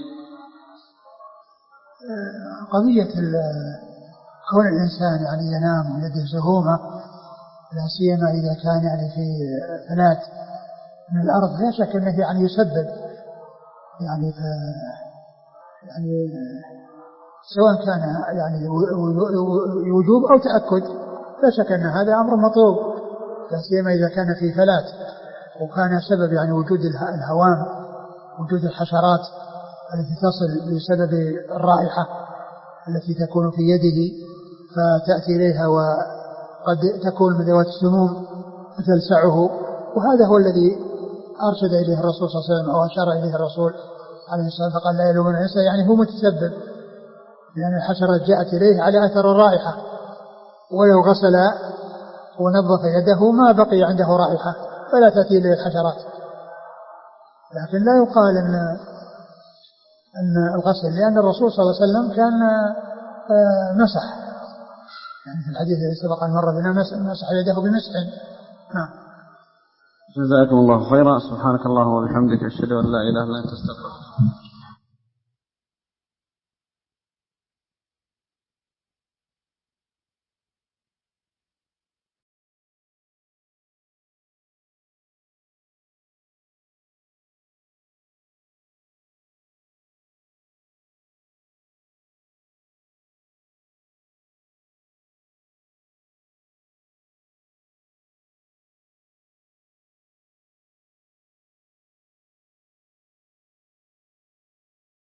قضية كون الإنسان يعني ينام ويده سهومة، لا سيما إذا كان يعني في فلات من الأرض، لا شك أنه يعني يسبب يعني يعني سواء كان يعني وجوب أو تأكد، لا شك أن هذا أمر مطلوب، لا سيما إذا كان في فلات وكان سبب يعني وجود الهوام، وجود الحشرات التي تصل بسبب الرائحة التي تكون في يده فتأتي إليها وقد تكون من ذوات السموم فتلسعه، وهذا هو الذي أرشد إليه الرسول صلى الله عليه وسلم أو أشار إليه الرسول عليه الصلاة والسلام فقال لا يلومن الإنسان، يعني هو متسبب، لأن الحشرة جاءت إليه على أثر الرائحة، ولو غسل ونظف يده ما بقي عنده رائحة فلا تأتي إليه الحشرات. لكن لا يقال أن أن الغسل، لأن الرسول صلى الله عليه وسلم كان مسح، يعني في الحديث الذي سبق أن مر بنا مسح يده بمسح. نعم. جزاكم الله خيرا، سبحانك اللهم وبحمدك أشهد أن لا إله إلا أنت أستغفرك.